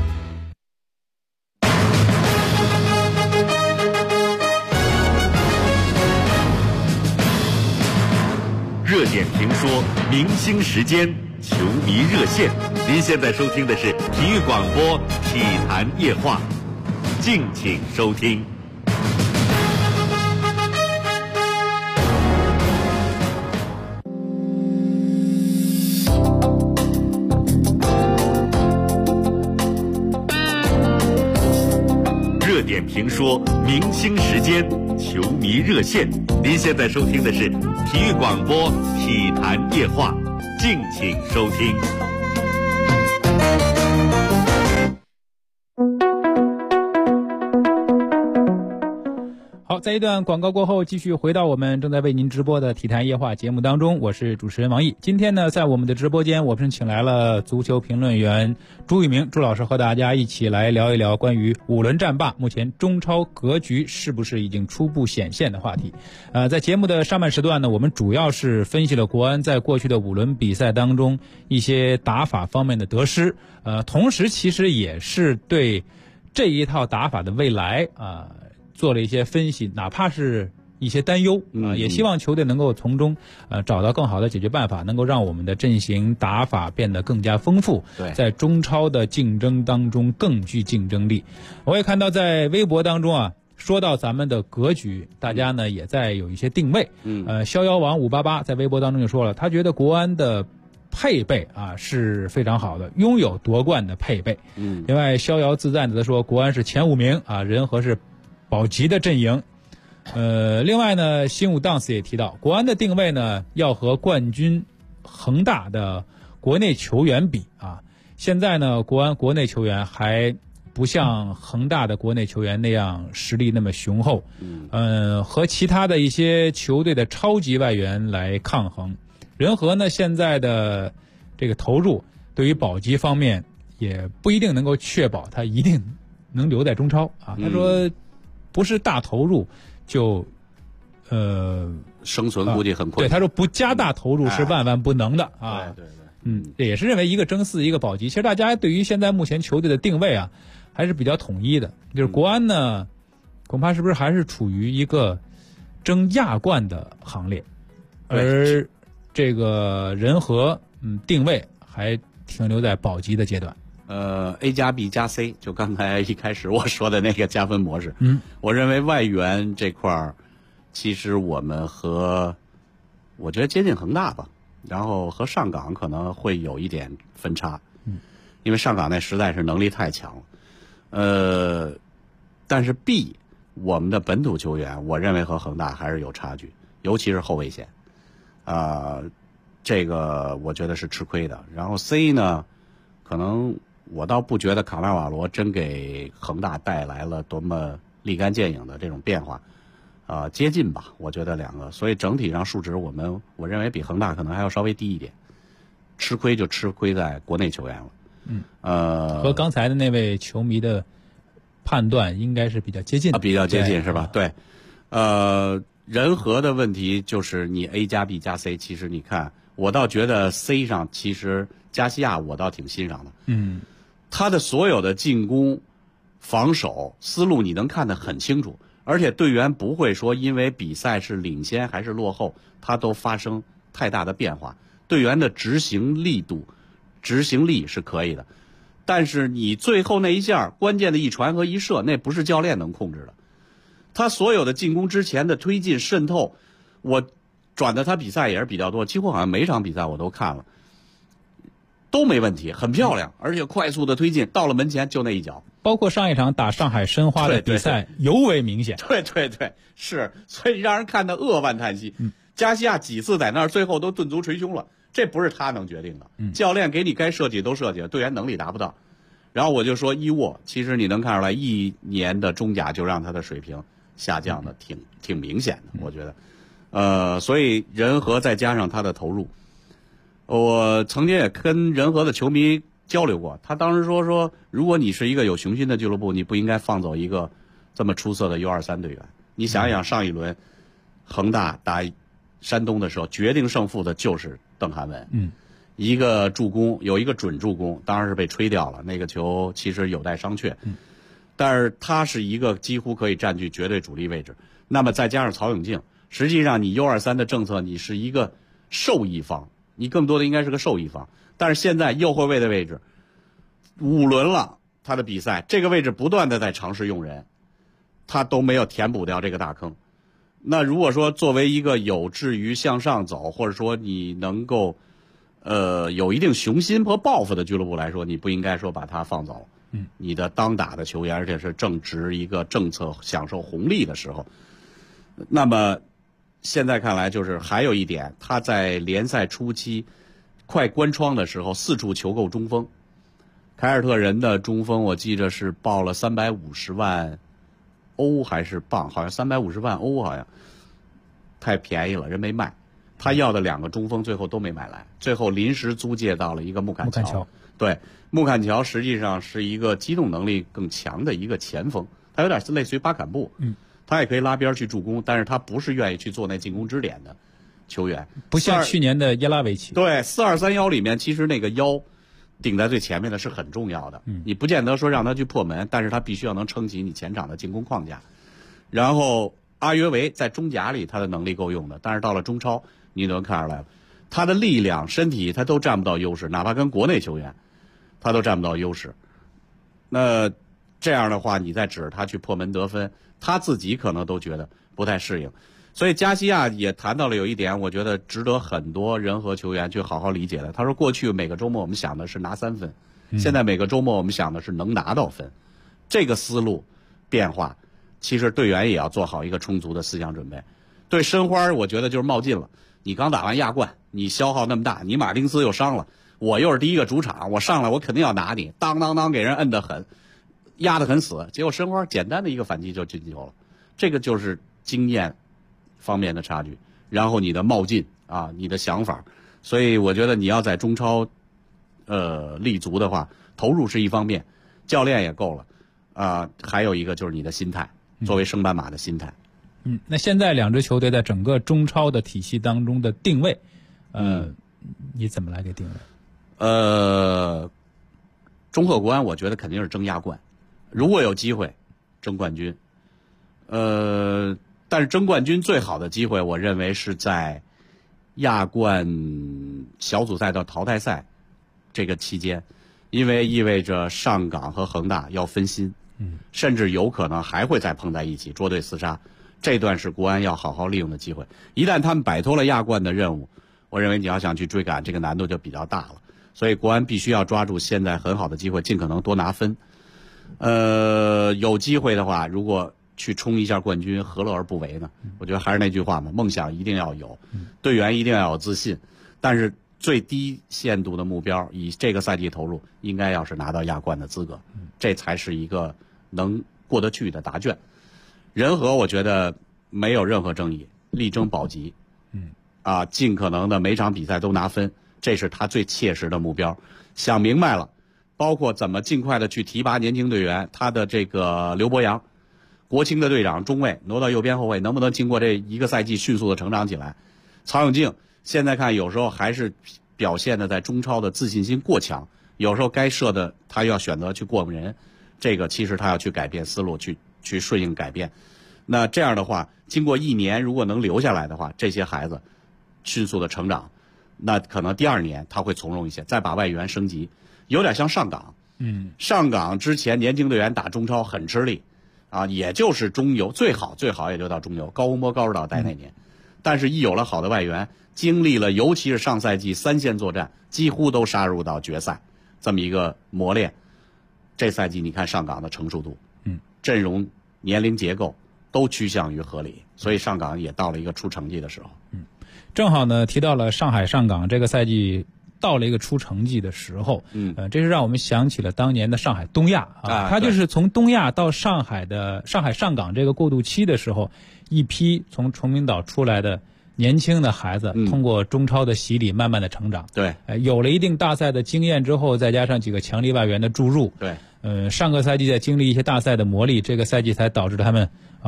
热点评说，明星时间，球迷热线。您现在收听的是体育广播体坛夜话，敬请收听。热点评说，明星时间，球迷热线。您现在收听的是体育广播体坛夜话，敬请收听。 好，在一段广告过后，继续回到我们正在为您直播的体坛夜话节目当中，我是主持人王毅。今天呢，在我们的直播间，我们请来了足球评论员朱玉明朱老师，和大家一起来聊一聊关于5轮战罢目前中超格局是不是已经初步显现的话题。在节目的上半时段呢，我们主要是分析了国安在过去的5轮比赛当中一些打法方面的得失，同时其实也是对这一套打法的未来做了一些分析，哪怕是一些担忧也希望球队能够从中找到更好的解决办法，能够让我们的阵型打法变得更加丰富，在中超的竞争当中更具竞争力。我也看到在微博当中说到咱们的格局，大家呢也在有一些定位。逍遥王588在微博当中就说了，他觉得国安的配备是非常好的，拥有夺冠的配备。另外逍遥自赞的说，国安是前5名人和是保级的阵营。另外呢，新武当斯也提到，国安的定位呢要和冠军恒大的国内球员比现在呢，国安国内球员还不像恒大的国内球员那样实力那么雄厚，和其他的一些球队的超级外援来抗衡。人和呢现在的这个投入对于保级方面也不一定能够确保他一定能留在中超他说不是大投入就生存估计很困难。 对，他说不加大投入是万万不能的啊。 对。 这也是认为一个争4，一个保级。其实大家对于现在目前球队的定位啊，还是比较统一的。就是国安呢，恐怕是不是还是处于一个争亚冠的行列，而这个人和定位还停留在保级的阶段。 A 加 B 加 C， 就刚才一开始我说的那个加分模式。我认为外援这块儿，其实我们我觉得接近恒大吧。然后和上港可能会有一点分差，因为上港那实在是能力太强了。但是 B 我们的本土球员，我认为和恒大还是有差距，尤其是后卫线，这个我觉得是吃亏的。然后 C 呢，可能我倒不觉得卡纳瓦罗真给恒大带来了多么立竿见影的这种变化。接近吧，我觉得两个，所以整体上数值我认为比恒大可能还要稍微低一点，吃亏就吃亏在国内球员了。 和刚才的那位球迷的判断应该是比较接近的， 比较接近是吧？对，人和的问题就是你 A 加 B 加 C， 其实你看，我倒觉得 C 上其实加西亚我倒挺欣赏的，他的所有的进攻、防守思路你能看得很清楚。而且队员不会说因为比赛是领先还是落后，他都发生太大的变化。队员的执行力是可以的，但是你最后那一下关键的一传和一射，那不是教练能控制的。他所有的进攻之前的推进渗透，我转的他比赛也是比较多，几乎好像每场比赛我都看了，都没问题，很漂亮，而且快速的推进，到了门前就那一脚。 包括上一场打上海申花的比赛尤为明显。 对，是，所以让人看得扼腕叹息。加西亚几次在那儿最后都顿足捶胸了，这不是他能决定的。教练给你该设计都设计了，队员能力达不到。然后我就说伊沃，其实你能看出来1年的中甲就让他的水平下降的挺明显的，我觉得。所以人和再加上他的投入，我曾经也跟人和的球迷交流过，他当时说如果你是一个有雄心的俱乐部，你不应该放走一个这么出色的 U23 队员。你想一想，上一轮恒大打山东的时候，决定胜负的就是邓涵文，一个助攻，有一个准助攻，当然是被吹掉了，那个球其实有待商榷，但是他是一个几乎可以占据绝对主力位置。那么再加上曹永静，实际上你 U23 的政策，你是一个受益方，你更多的应该是个受益方。但是现在右后卫的位置5轮了，他的比赛这个位置不断的在尝试用人，他都没有填补掉这个大坑。那如果说作为一个有志于向上走，或者说你能够有一定雄心和抱负的俱乐部来说，你不应该说把他放走。你的当打的球员，而且是正值一个政策享受红利的时候。那么现在看来，就是还有一点，他在联赛初期快关窗的时候4处求购中锋，凯尔特人的中锋我记着是报了350万欧还是镑，好像350万欧，好像太便宜了，人没卖。他要的2个中锋最后都没买来，最后临时租借到了一个穆坎乔。对，穆坎乔实际上是一个机动能力更强的一个前锋，他有点类似于巴坎布，他也可以拉边去助攻，但是他不是愿意去做那进攻支点的球员， 不像去年的耶拉维奇。 对，4231里面其实那个腰顶在最前面的是很重要的，你不见得说让他去破门，但是他必须要能撑起你前场的进攻框架。然后阿约维在中甲里他的能力够用的，但是到了中超你能看出来了，他的力量身体他都占不到优势，哪怕跟国内球员他都占不到优势。那这样的话你再指着他去破门得分，他自己可能都觉得不太适应。所以加西亚也谈到了有一点，我觉得值得很多人和球员去好好理解的。他说过去每个周末我们想的是拿3分，现在每个周末我们想的是能拿到分。这个思路变化，其实队员也要做好一个充足的思想准备。对申花我觉得就是冒进了，你刚打完亚冠，你消耗那么大，你马丁斯又伤了，我又是第一个主场，我上来我肯定要拿你，当当当给人摁得很，压得很死，结果申花简单的一个反击就进球了。这个就是经验方面的差距，然后你的冒进啊，你的想法，所以我觉得你要在中超立足的话，投入是一方面，教练也够了啊，还有一个就是你的心态作为升班马的心态。 那现在两支球队在整个中超的体系当中的定位，你怎么来给定位？ 中赫国安我觉得肯定是争亚冠，如果有机会争冠军。但是争冠军最好的机会，我认为是在亚冠小组赛到淘汰赛这个期间，因为意味着上港和恒大要分心，甚至有可能还会再碰在一起捉对厮杀。这段是国安要好好利用的机会。一旦他们摆脱了亚冠的任务，我认为你要想去追赶，这个难度就比较大了。所以国安必须要抓住现在很好的机会，尽可能多拿分。有机会的话，如果去冲一下冠军，何乐而不为呢？我觉得还是那句话嘛，梦想一定要有，队员一定要有自信，但是最低限度的目标，以这个赛季投入，应该要是拿到亚冠的资格，这才是一个能过得去的答卷。人和我觉得没有任何争议，力争保级，尽可能的每场比赛都拿分，这是他最切实的目标。想明白了，包括怎么尽快的去提拔年轻队员，他的这个刘博洋，国青的队长，中卫挪到右边后卫，能不能经过这一个赛季迅速的成长起来？曹永静现在看有时候还是表现的在中超的自信心过强，有时候该射的他要选择去过人，这个其实他要去改变思路，去顺应改变。那这样的话，经过1年如果能留下来的话，这些孩子迅速的成长，那可能第2年他会从容一些，再把外援升级，有点像上港。上港之前年轻队员打中超很吃力，也就是中游，最好也就到中游，高洪波、高指导带那年。但是一有了好的外援，经历了尤其是上赛季3线作战，几乎都杀入到决赛，这么一个磨练。这赛季你看上港的成熟度，阵容、年龄结构都趋向于合理，所以上港也到了一个出成绩的时候。 正好呢提到了上海上港这个赛季到了一个出成绩的时候，这是让我们想起了当年的上海东亚它就是从东亚到上海上港这个过渡期的时候，一批从崇明岛出来的年轻的孩子，通过中超的洗礼，慢慢的成长。对，有了一定大赛的经验之后，再加上几个强力外援的注入，对，上个赛季在经历一些大赛的磨砺，这个赛季才导致他们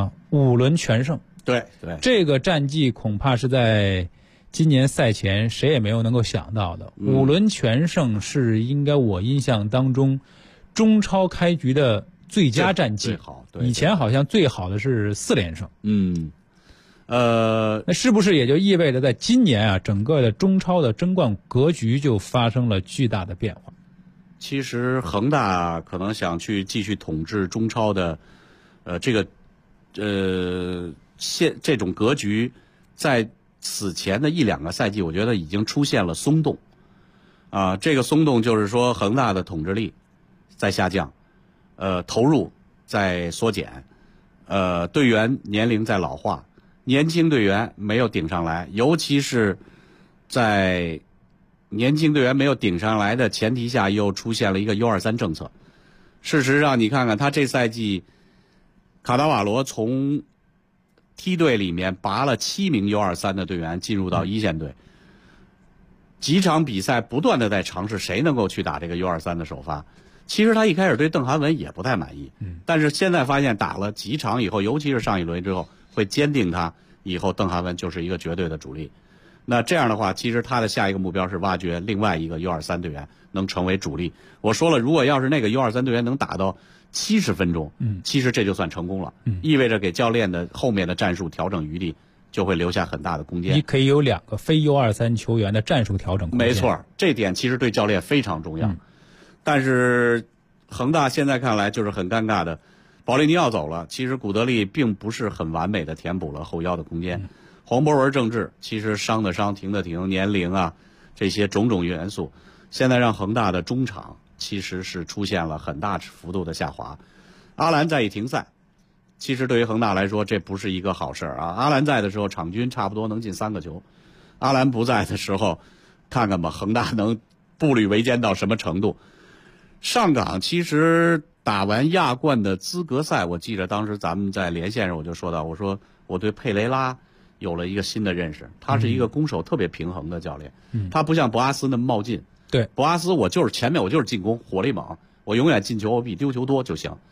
5轮全胜。对，这个战绩恐怕是在今年赛前谁也没有能够想到的。5轮全胜是应该我印象当中中超开局的最佳战绩。以前好像最好的是4连胜。那是不是也就意味着在今年整个的中超的争冠格局就发生了巨大的变化？ 其实恒大可能想去继续统治中超的这种格局，在此前的1-2个赛季，我觉得已经出现了松动。这个松动就是说恒大的统治力在下降，投入在缩减，队员年龄在老化，年轻队员没有顶上来，尤其是在年轻队员没有顶上来的前提下，又出现了一个 U23 政策。事实上你看看他这赛季，卡纳瓦罗从梯队里面拔了7名 U23 的队员进入到1线队，几场比赛不断的在尝试谁能够去打这个 U23 的首发。其实他一开始对邓涵文也不太满意，但是现在发现打了几场以后，尤其是上一轮之后，会坚定他以后邓涵文就是一个绝对的主力。那这样的话，其实他的下一个目标是挖掘另外一个 U23 队员能成为主力。我说了，如果要是那个 U23 队员能打到70分钟，其实这就算成功了，意味着给教练的后面的战术调整余地就会留下很大的空间。 你可以有2个非 U23 球员的战术调整空间。 没错，这点其实对教练非常重要。但是恒大现在看来就是很尴尬的，保利尼奥走了，其实古德利并不是很完美的填补了后腰的空间。黄博文正治其实伤的伤，停的停，年龄这些种种元素，现在让恒大的中场其实是出现了很大幅度的下滑。阿兰再一停赛，其实对于恒大来说这不是一个好事阿兰在的时候场均差不多能进3个球，阿兰不在的时候，看看吧恒大能步履维艰到什么程度。上港其实打完亚冠的资格赛，我记得当时咱们在连线上我就说到，我说我对佩雷拉有了一个新的认识，他是一个攻守特别平衡的教练，他不像博阿斯那么冒进。对，博阿斯我就是前面我就是进攻，火力猛，我永远进球我比丢球多就行。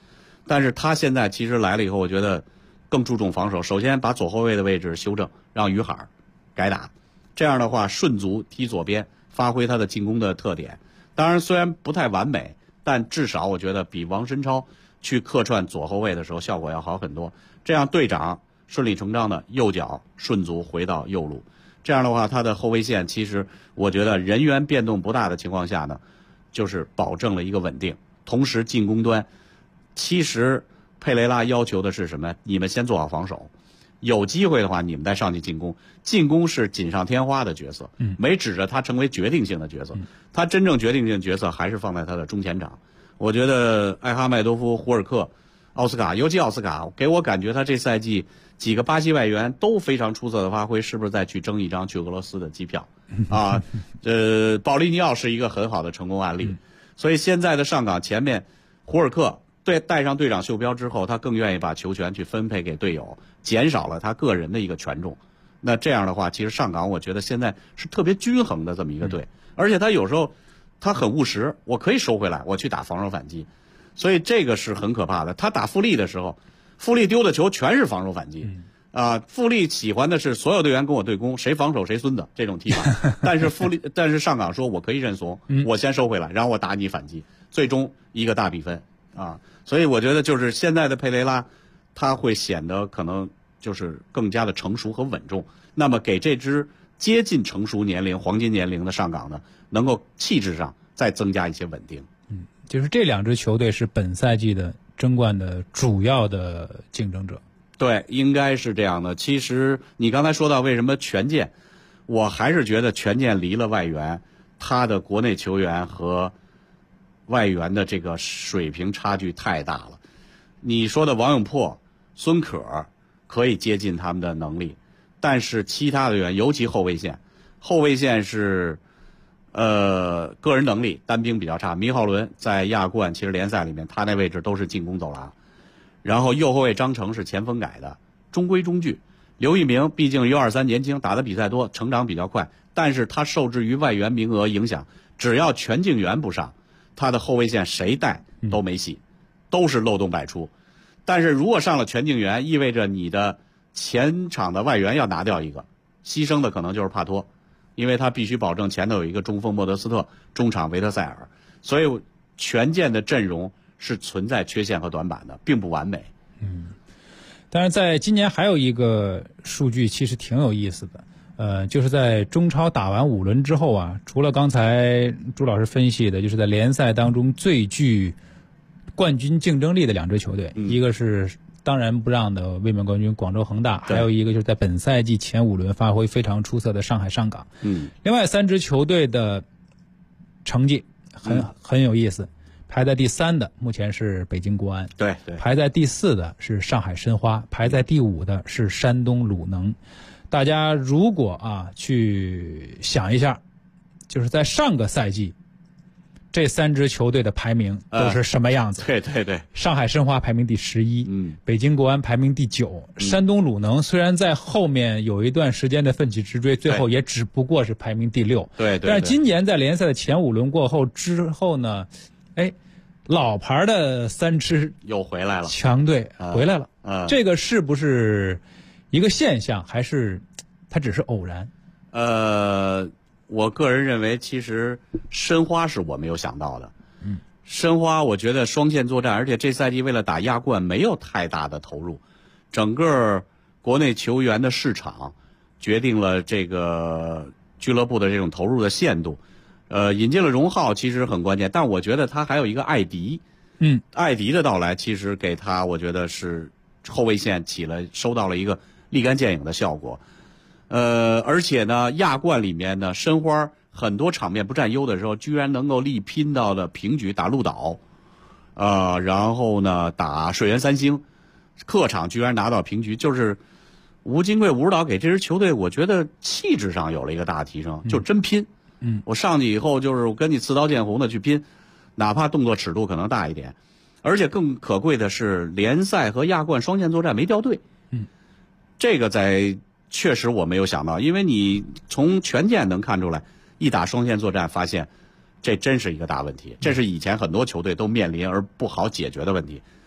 但是他现在其实来了以后，我觉得更注重防守。首先把左后卫的位置修正，让于海改打，这样的话顺足踢左边，发挥他的进攻的特点。当然虽然不太完美，但至少我觉得比王申超去客串左后卫的时候效果要好很多。这样队长顺理成章的右脚顺足回到右路，这样的话他的后卫线其实我觉得人员变动不大的情况下呢，就是保证了一个稳定。同时进攻端其实佩雷拉要求的是什么？你们先做好防守，有机会的话你们再上去进攻。进攻是锦上添花的角色，没指着他成为决定性的角色。他真正决定性的角色还是放在他的中前场。我觉得艾哈迈多夫、胡尔克、奥斯卡，尤其奥斯卡给我感觉他这赛季几个巴西外援都非常出色的发挥，是不是再去争一张去俄罗斯的机票啊？保利尼奥是一个很好的成功案例。所以现在的上港前面胡尔克带上队长袖标之后，他更愿意把球权去分配给队友，减少了他个人的一个权重。那这样的话，其实上港我觉得现在是特别均衡的这么一个队，而且他有时候他很务实，我可以收回来，我去打防守反击，所以这个是很可怕的。他打富力的时候，富力丢的球全是防守反击。富力喜欢的是所有队员跟我对攻，谁防守谁孙子这种踢法。但是上港说我可以认怂，我先收回来，然后我打你反击，最终一个大比分啊。所以我觉得就是现在的佩雷拉，他会显得可能就是更加的成熟和稳重。那么给这支接近成熟年龄、黄金年龄的上港呢，能够气质上再增加一些稳定。 就是这两支球队是本赛季的争冠的主要的竞争者。 对，应该是这样的。其实你刚才说到为什么权健，我还是觉得权健离了外援，他的国内球员和外援的这个水平差距太大了。你说的王永珀、孙可可以接近他们的能力，但是其他的员，尤其后卫线是个人能力单兵比较差。米浩伦在亚冠其实联赛里面他那位置都是进攻走廊，然后右后卫张成是前锋改的，中规中矩。刘一鸣毕竟U23年轻，打的比赛多，成长比较快，但是他受制于外援名额影响，只要全敬元不上，他的后卫线谁带都没戏，都是漏洞百出。但是如果上了全敬元，意味着你的前场的外援要拿掉一个，牺牲的可能就是帕托，因为他必须保证前头有一个中锋莫德斯特，中场维特塞尔，所以权健的阵容是存在缺陷和短板的，并不完美。 但是在今年还有一个数据其实挺有意思的，就是在中超打完5轮之后啊，除了刚才朱老师分析的，就是在联赛当中最具冠军竞争力的2支球队，一个是当仁不让的卫冕冠军广州恒大，还有一个就是在本赛季前5轮发挥非常出色的上海上港。另外3支球队的成绩很有意思。排在第3的目前是北京国安， 对， 排在第4的是上海申花，排在第5的是山东鲁能。大家如果去想一下，就是在上个赛季这3支球队的排名都是什么样子？ 对， 上海申花排名第11，北京国安排名第9，山东鲁能虽然在后面有一段时间的奋起直追，最后也只不过是排名第6。 对， 但是今年在联赛的前5轮过后之后呢，老牌的3支又回来了， 强队回来了。这个是不是一个现象，还是它只是偶然？ 我个人认为，其实申花是我没有想到的。申花我觉得双线作战，而且这赛季为了打亚冠没有太大的投入，整个国内球员的市场决定了这个俱乐部的这种投入的限度。引进了荣浩其实很关键，但我觉得他还有一个艾迪。艾迪的到来其实给他我觉得是后卫线收到了一个立竿见影的效果。而且呢，亚冠里面呢，申花很多场面不占优的时候，居然能够力拼到了平局，打鹿岛，然后呢打水原三星，客场居然拿到平局，就是吴金贵、吴指导给这支球队，我觉得气质上有了一个大提升，就真拼。我上去以后就是我跟你刺刀见红的去拼，哪怕动作尺度可能大一点，而且更可贵的是联赛和亚冠双线作战没掉队。这个确实我没有想到，因为你从权健能看出来，一打双线作战发现这真是一个大问题，这是以前很多球队都面临而不好解决的问题。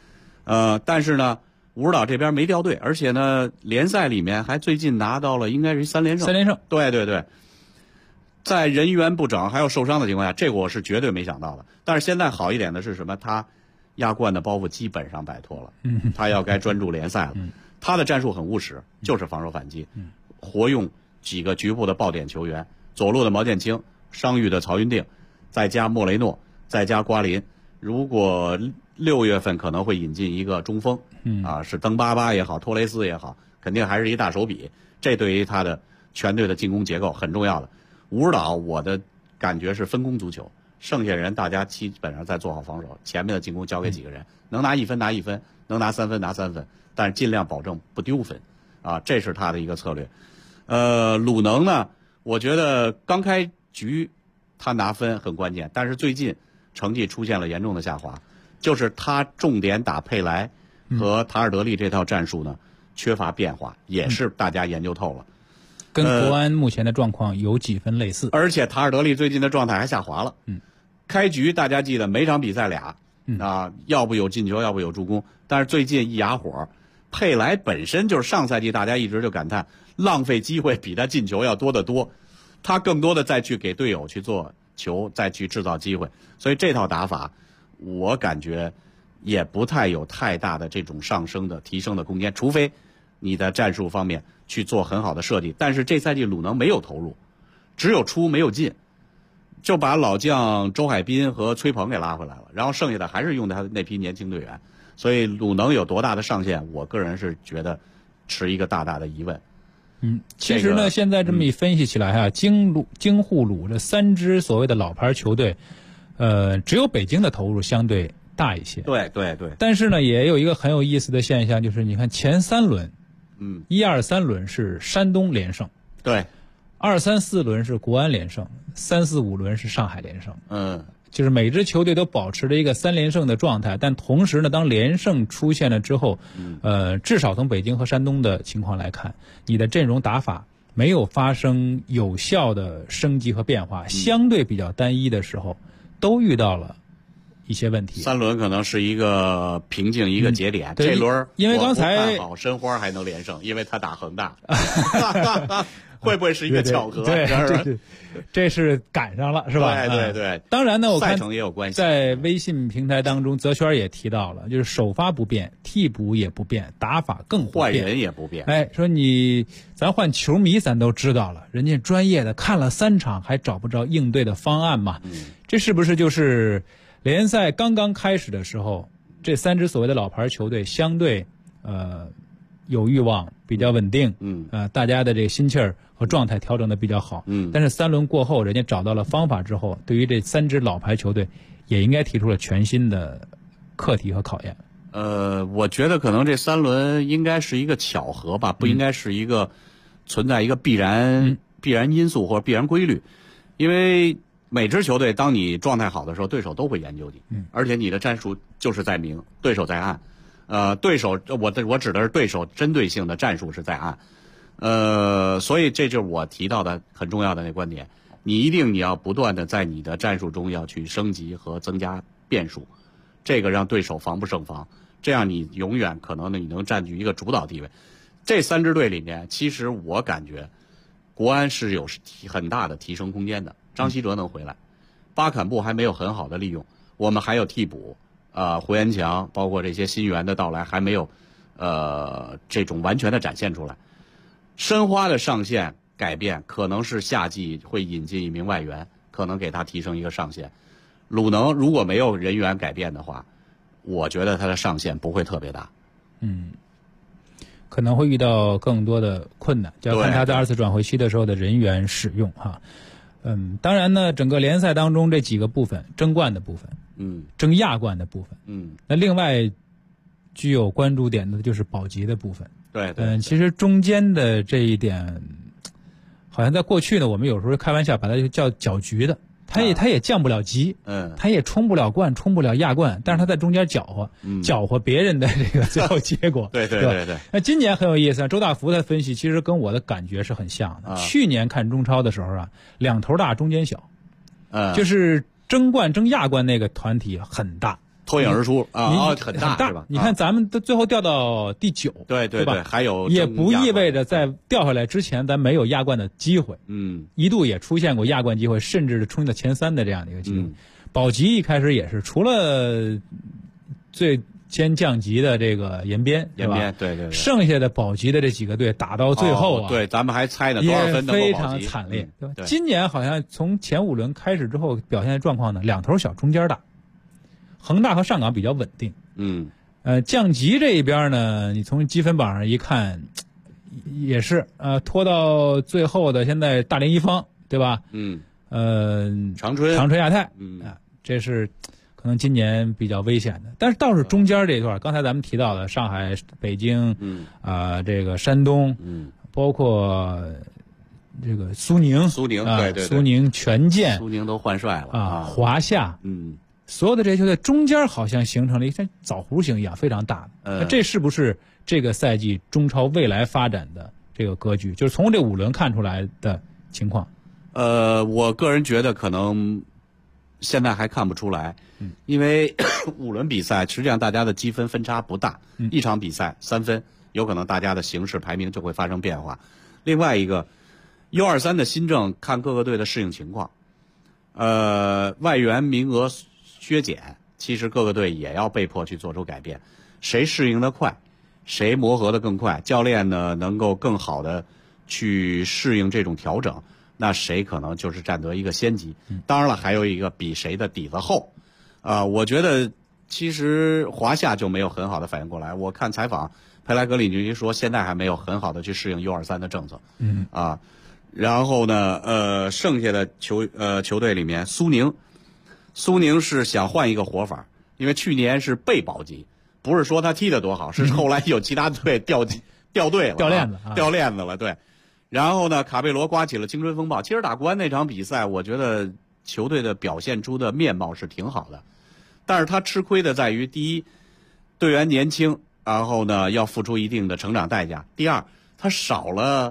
但是呢，武指导这边没掉队，而且呢，联赛里面还最近拿到了应该是3连胜。 3连胜， 对对对。在人员不整还有受伤的情况下，这个我是绝对没想到的。但是现在好一点的是什么？他亚冠的包袱基本上摆脱了，他要该专注联赛了。他的战术很务实，就是防守反击，活用几个局部的爆点球员，左路的毛剑卿，伤愈的曹云定，再加莫雷诺，再加瓜林。如果6月份可能会引进一个中锋，是登巴巴也好，托雷斯也好，肯定还是一大手笔。这对于他的全队的进攻结构很重要的。武指导我的感觉是分工足球，剩下人大家基本上在做好防守，前面的进攻交给几个人，能拿1分拿1分，能拿3分拿3分，但是尽量保证不丢分，这是他的一个策略。鲁能呢，我觉得刚开局他拿分很关键，但是最近成绩出现了严重的下滑，就是他重点打佩莱和塔尔德利这套战术呢缺乏变化，也是大家研究透了。 跟国安目前的状况有几分类似， 而且塔尔德利最近的状态还下滑了。开局大家记得每场比赛俩，要不有进球，要不有助攻。但是最近一哑火，佩莱本身就是上赛季大家一直就感叹浪费机会比他进球要多得多，他更多的再去给队友去做球，再去制造机会。所以这套打法，我感觉也不太有太大的这种上升的提升的空间，除非你的战术方面去做很好的设计。但是这赛季鲁能没有投入，只有出没有进，就把老将周海滨和崔鹏给拉回来了，然后剩下的还是用他那批年轻队员。所以鲁能有多大的上限，我个人是觉得持一个大大的疑问。 其实呢，现在这么一分析起来京沪鲁这3支所谓的老牌球队，只有北京的投入相对大一些。 对对对。 但是呢，也有一个很有意思的现象，就是你看前3轮，1、2、3轮是山东连胜， 对 ，2、3、4轮是国安连胜，3、4、5轮是上海连胜。就是每支球队都保持着一个3连胜的状态，但同时呢，当连胜出现了之后，至少从北京和山东的情况来看，你的阵容打法没有发生有效的升级和变化，相对比较单一的时候，都遇到了一些问题。 3轮可能是一个瓶颈，一个节点。这轮因为刚才我不看好申花还能连胜，因为他打恒大。会不会是一个巧合？ 对，这是赶上了，是吧？ 对对对。 当然呢，我看赛程也有关系。 在微信平台当中，泽轩也提到了，就是首发不变，替补也不变，打法更不变， 换人也不变。 说咱换球迷，咱都知道了，人家专业的看了3场还找不着应对的方案嘛？这是不是就是联赛刚刚开始的时候，这3支所谓的老牌球队相对有欲望，比较稳定，大家的这个心气儿和状态调整的比较好，但是3轮过后，人家找到了方法之后，对于这3支老牌球队，也应该提出了全新的课题和考验。 我觉得可能这3轮应该是一个巧合吧，不应该是一个存在一个必然因素或者必然规律，因为每支球队当你状态好的时候，对手都会研究你，而且你的战术就是在明，对手在暗。对手，我指的是对手针对性的战术是在暗，所以这就是我提到的很重要的那观点，你要不断的在你的战术中要去升级和增加变数，这个让对手防不胜防，这样你永远可能你能占据一个主导地位。这3支队里面，其实我感觉国安是有很大的提升空间的，张稀哲能回来，巴坎布还没有很好的利用，我们还有替补。胡延强包括这些新援的到来还没有这种完全的展现出来。申花的上限改变可能是夏季会引进一名外援，可能给他提升一个上限。鲁能如果没有人员改变的话，我觉得他的上限不会特别大。 可能会遇到更多的困难，就要看他在2次转会期的时候的人员使用哈。当然呢，整个联赛当中这几个部分，争冠的部分，争亚冠的部分，那另外具有关注点的就是保级的部分。 对， 其实中间的这一点，好像在过去呢，我们有时候开玩笑把它就叫搅局的，他也降不了级，他也冲不了冠，冲不了亚冠，但是他在中间搅和别人的这个最后结果。 对。 那今年很有意思，周大福的分析其实跟我的感觉是很像的。去年看中超的时候两头大中间小，就是争冠争亚冠那个团体很大， 脱颖而出啊， 很大是吧？ 你看咱们最后掉到第9， 对吧？ 还有也不意味着在掉下来之前咱没有亚冠的机会。一度也出现过亚冠机会，甚至冲到前3的这样的一个机会。保级一开始也是除了最先降级的这个延边， 对， 剩下的保级的这几个队打到最后啊， 对，咱们还猜呢，多少分能也非常惨烈，对吧？今年好像从前5轮开始之后，表现的状况呢，两头小，中间大。恒大和上港比较稳定，降级这一边呢，你从积分榜上一看，也是拖到最后的现在大连一方，对吧？长春亚泰，这是可能今年比较危险的。但是倒是中间这一段，刚才咱们提到的上海、北京，这个山东，包括这个苏宁， 对， 苏宁、权健， 苏宁都换帅了华夏，所有的这些球队中间好像形成了一个枣弧形一样非常大的。这是不是这个赛季中超未来发展的这个格局？就是从这5轮看出来的情况。 我个人觉得可能现在还看不出来，因为5轮比赛实际上大家的积分分差不大，一场比赛3分，有可能大家的形势排名就会发生变化。另外一个 U23 的新政看各个队的适应情况，外援名额削减，其实各个队也要被迫去做出改变，谁适应得快，谁磨合得更快，教练呢能够更好的去适应这种调整，那谁可能就是占得一个先机。当然了，还有一个比谁的底子厚，我觉得其实华夏就没有很好的反应过来。我看采访，佩莱格里尼说现在还没有很好的去适应 U23 的政策。然后呢，剩下的球队里面，苏宁是想换一个活法，因为去年是被保级，不是说他踢得多好，是后来有其他队掉队了，掉链子了，对。然后呢，卡贝罗刮起了青春风暴。其实打国安那场比赛，我觉得球队的表现出的面貌是挺好的，但是他吃亏的在于，第一，队员年轻，然后呢要付出一定的成长代价；第二，他少了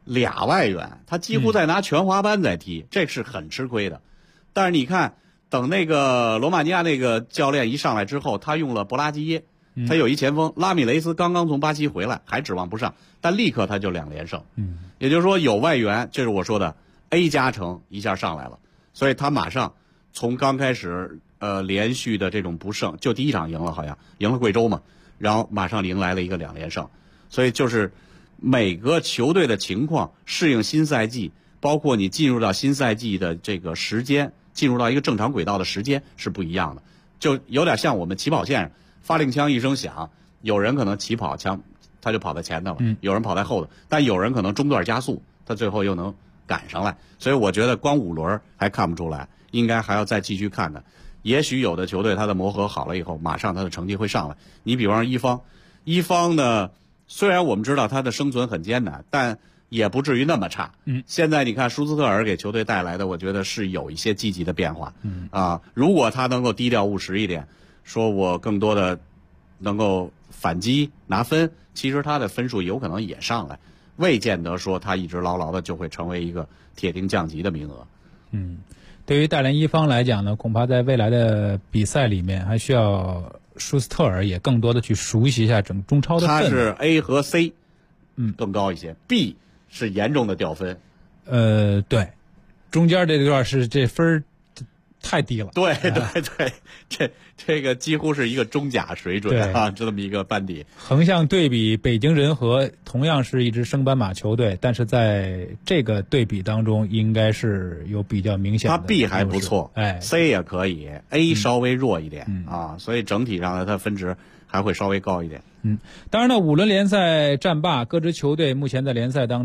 2外援，他几乎在拿全华班在踢，这是很吃亏的。但是你看，等那个罗马尼亚那个教练一上来之后，他用了博拉基耶，他有一前锋拉米雷斯刚刚从巴西回来，还指望不上，但立刻他就2连胜。也就是说有外援，这是我说的 A 加成一下上来了，所以他马上从刚开始连续的这种不胜，就第一场赢了，好像赢了贵州嘛，然后马上迎来了一个2连胜。所以就是每个球队的情况，适应新赛季，包括你进入到新赛季的这个时间，进入到一个正常轨道的时间是不一样的，就有点像我们起跑线上发令枪一声响，有人可能起跑枪他就跑在前头了，有人跑在后头，但有人可能中段加速，他最后又能赶上来。所以我觉得光5轮还看不出来，应该还要再继续看看。也许有的球队他的磨合好了以后，马上他的成绩会上来。你比方说一方呢，虽然我们知道他的生存很艰难，但也不至于那么差。现在你看舒斯特尔给球队带来的，我觉得是有一些积极的变化。如果他能够低调务实一点，说我更多的能够反击拿分，其实他的分数有可能也上来，未见得说他一直牢牢的就会成为一个铁定降级的名额。 对于大连一方来讲呢，恐怕在未来的比赛里面还需要舒斯特尔也更多的去熟悉一下整中超的氛围。 他是 A 和 C， 更高一些，B 是严重的掉分。 对，中间这段是这分太低了。 对，这个几乎是一个中甲水准啊，这么一个班底。 横向对比，北京人和同样是一支升班马球队，但是在这个对比当中，应该是有比较明显的。 他 B 还不错，C 也可以，A 稍微弱一点啊，所以整体上呢，它分值还会稍微高一点。 当然呢，5轮联赛战罢，各支球队目前在联赛当中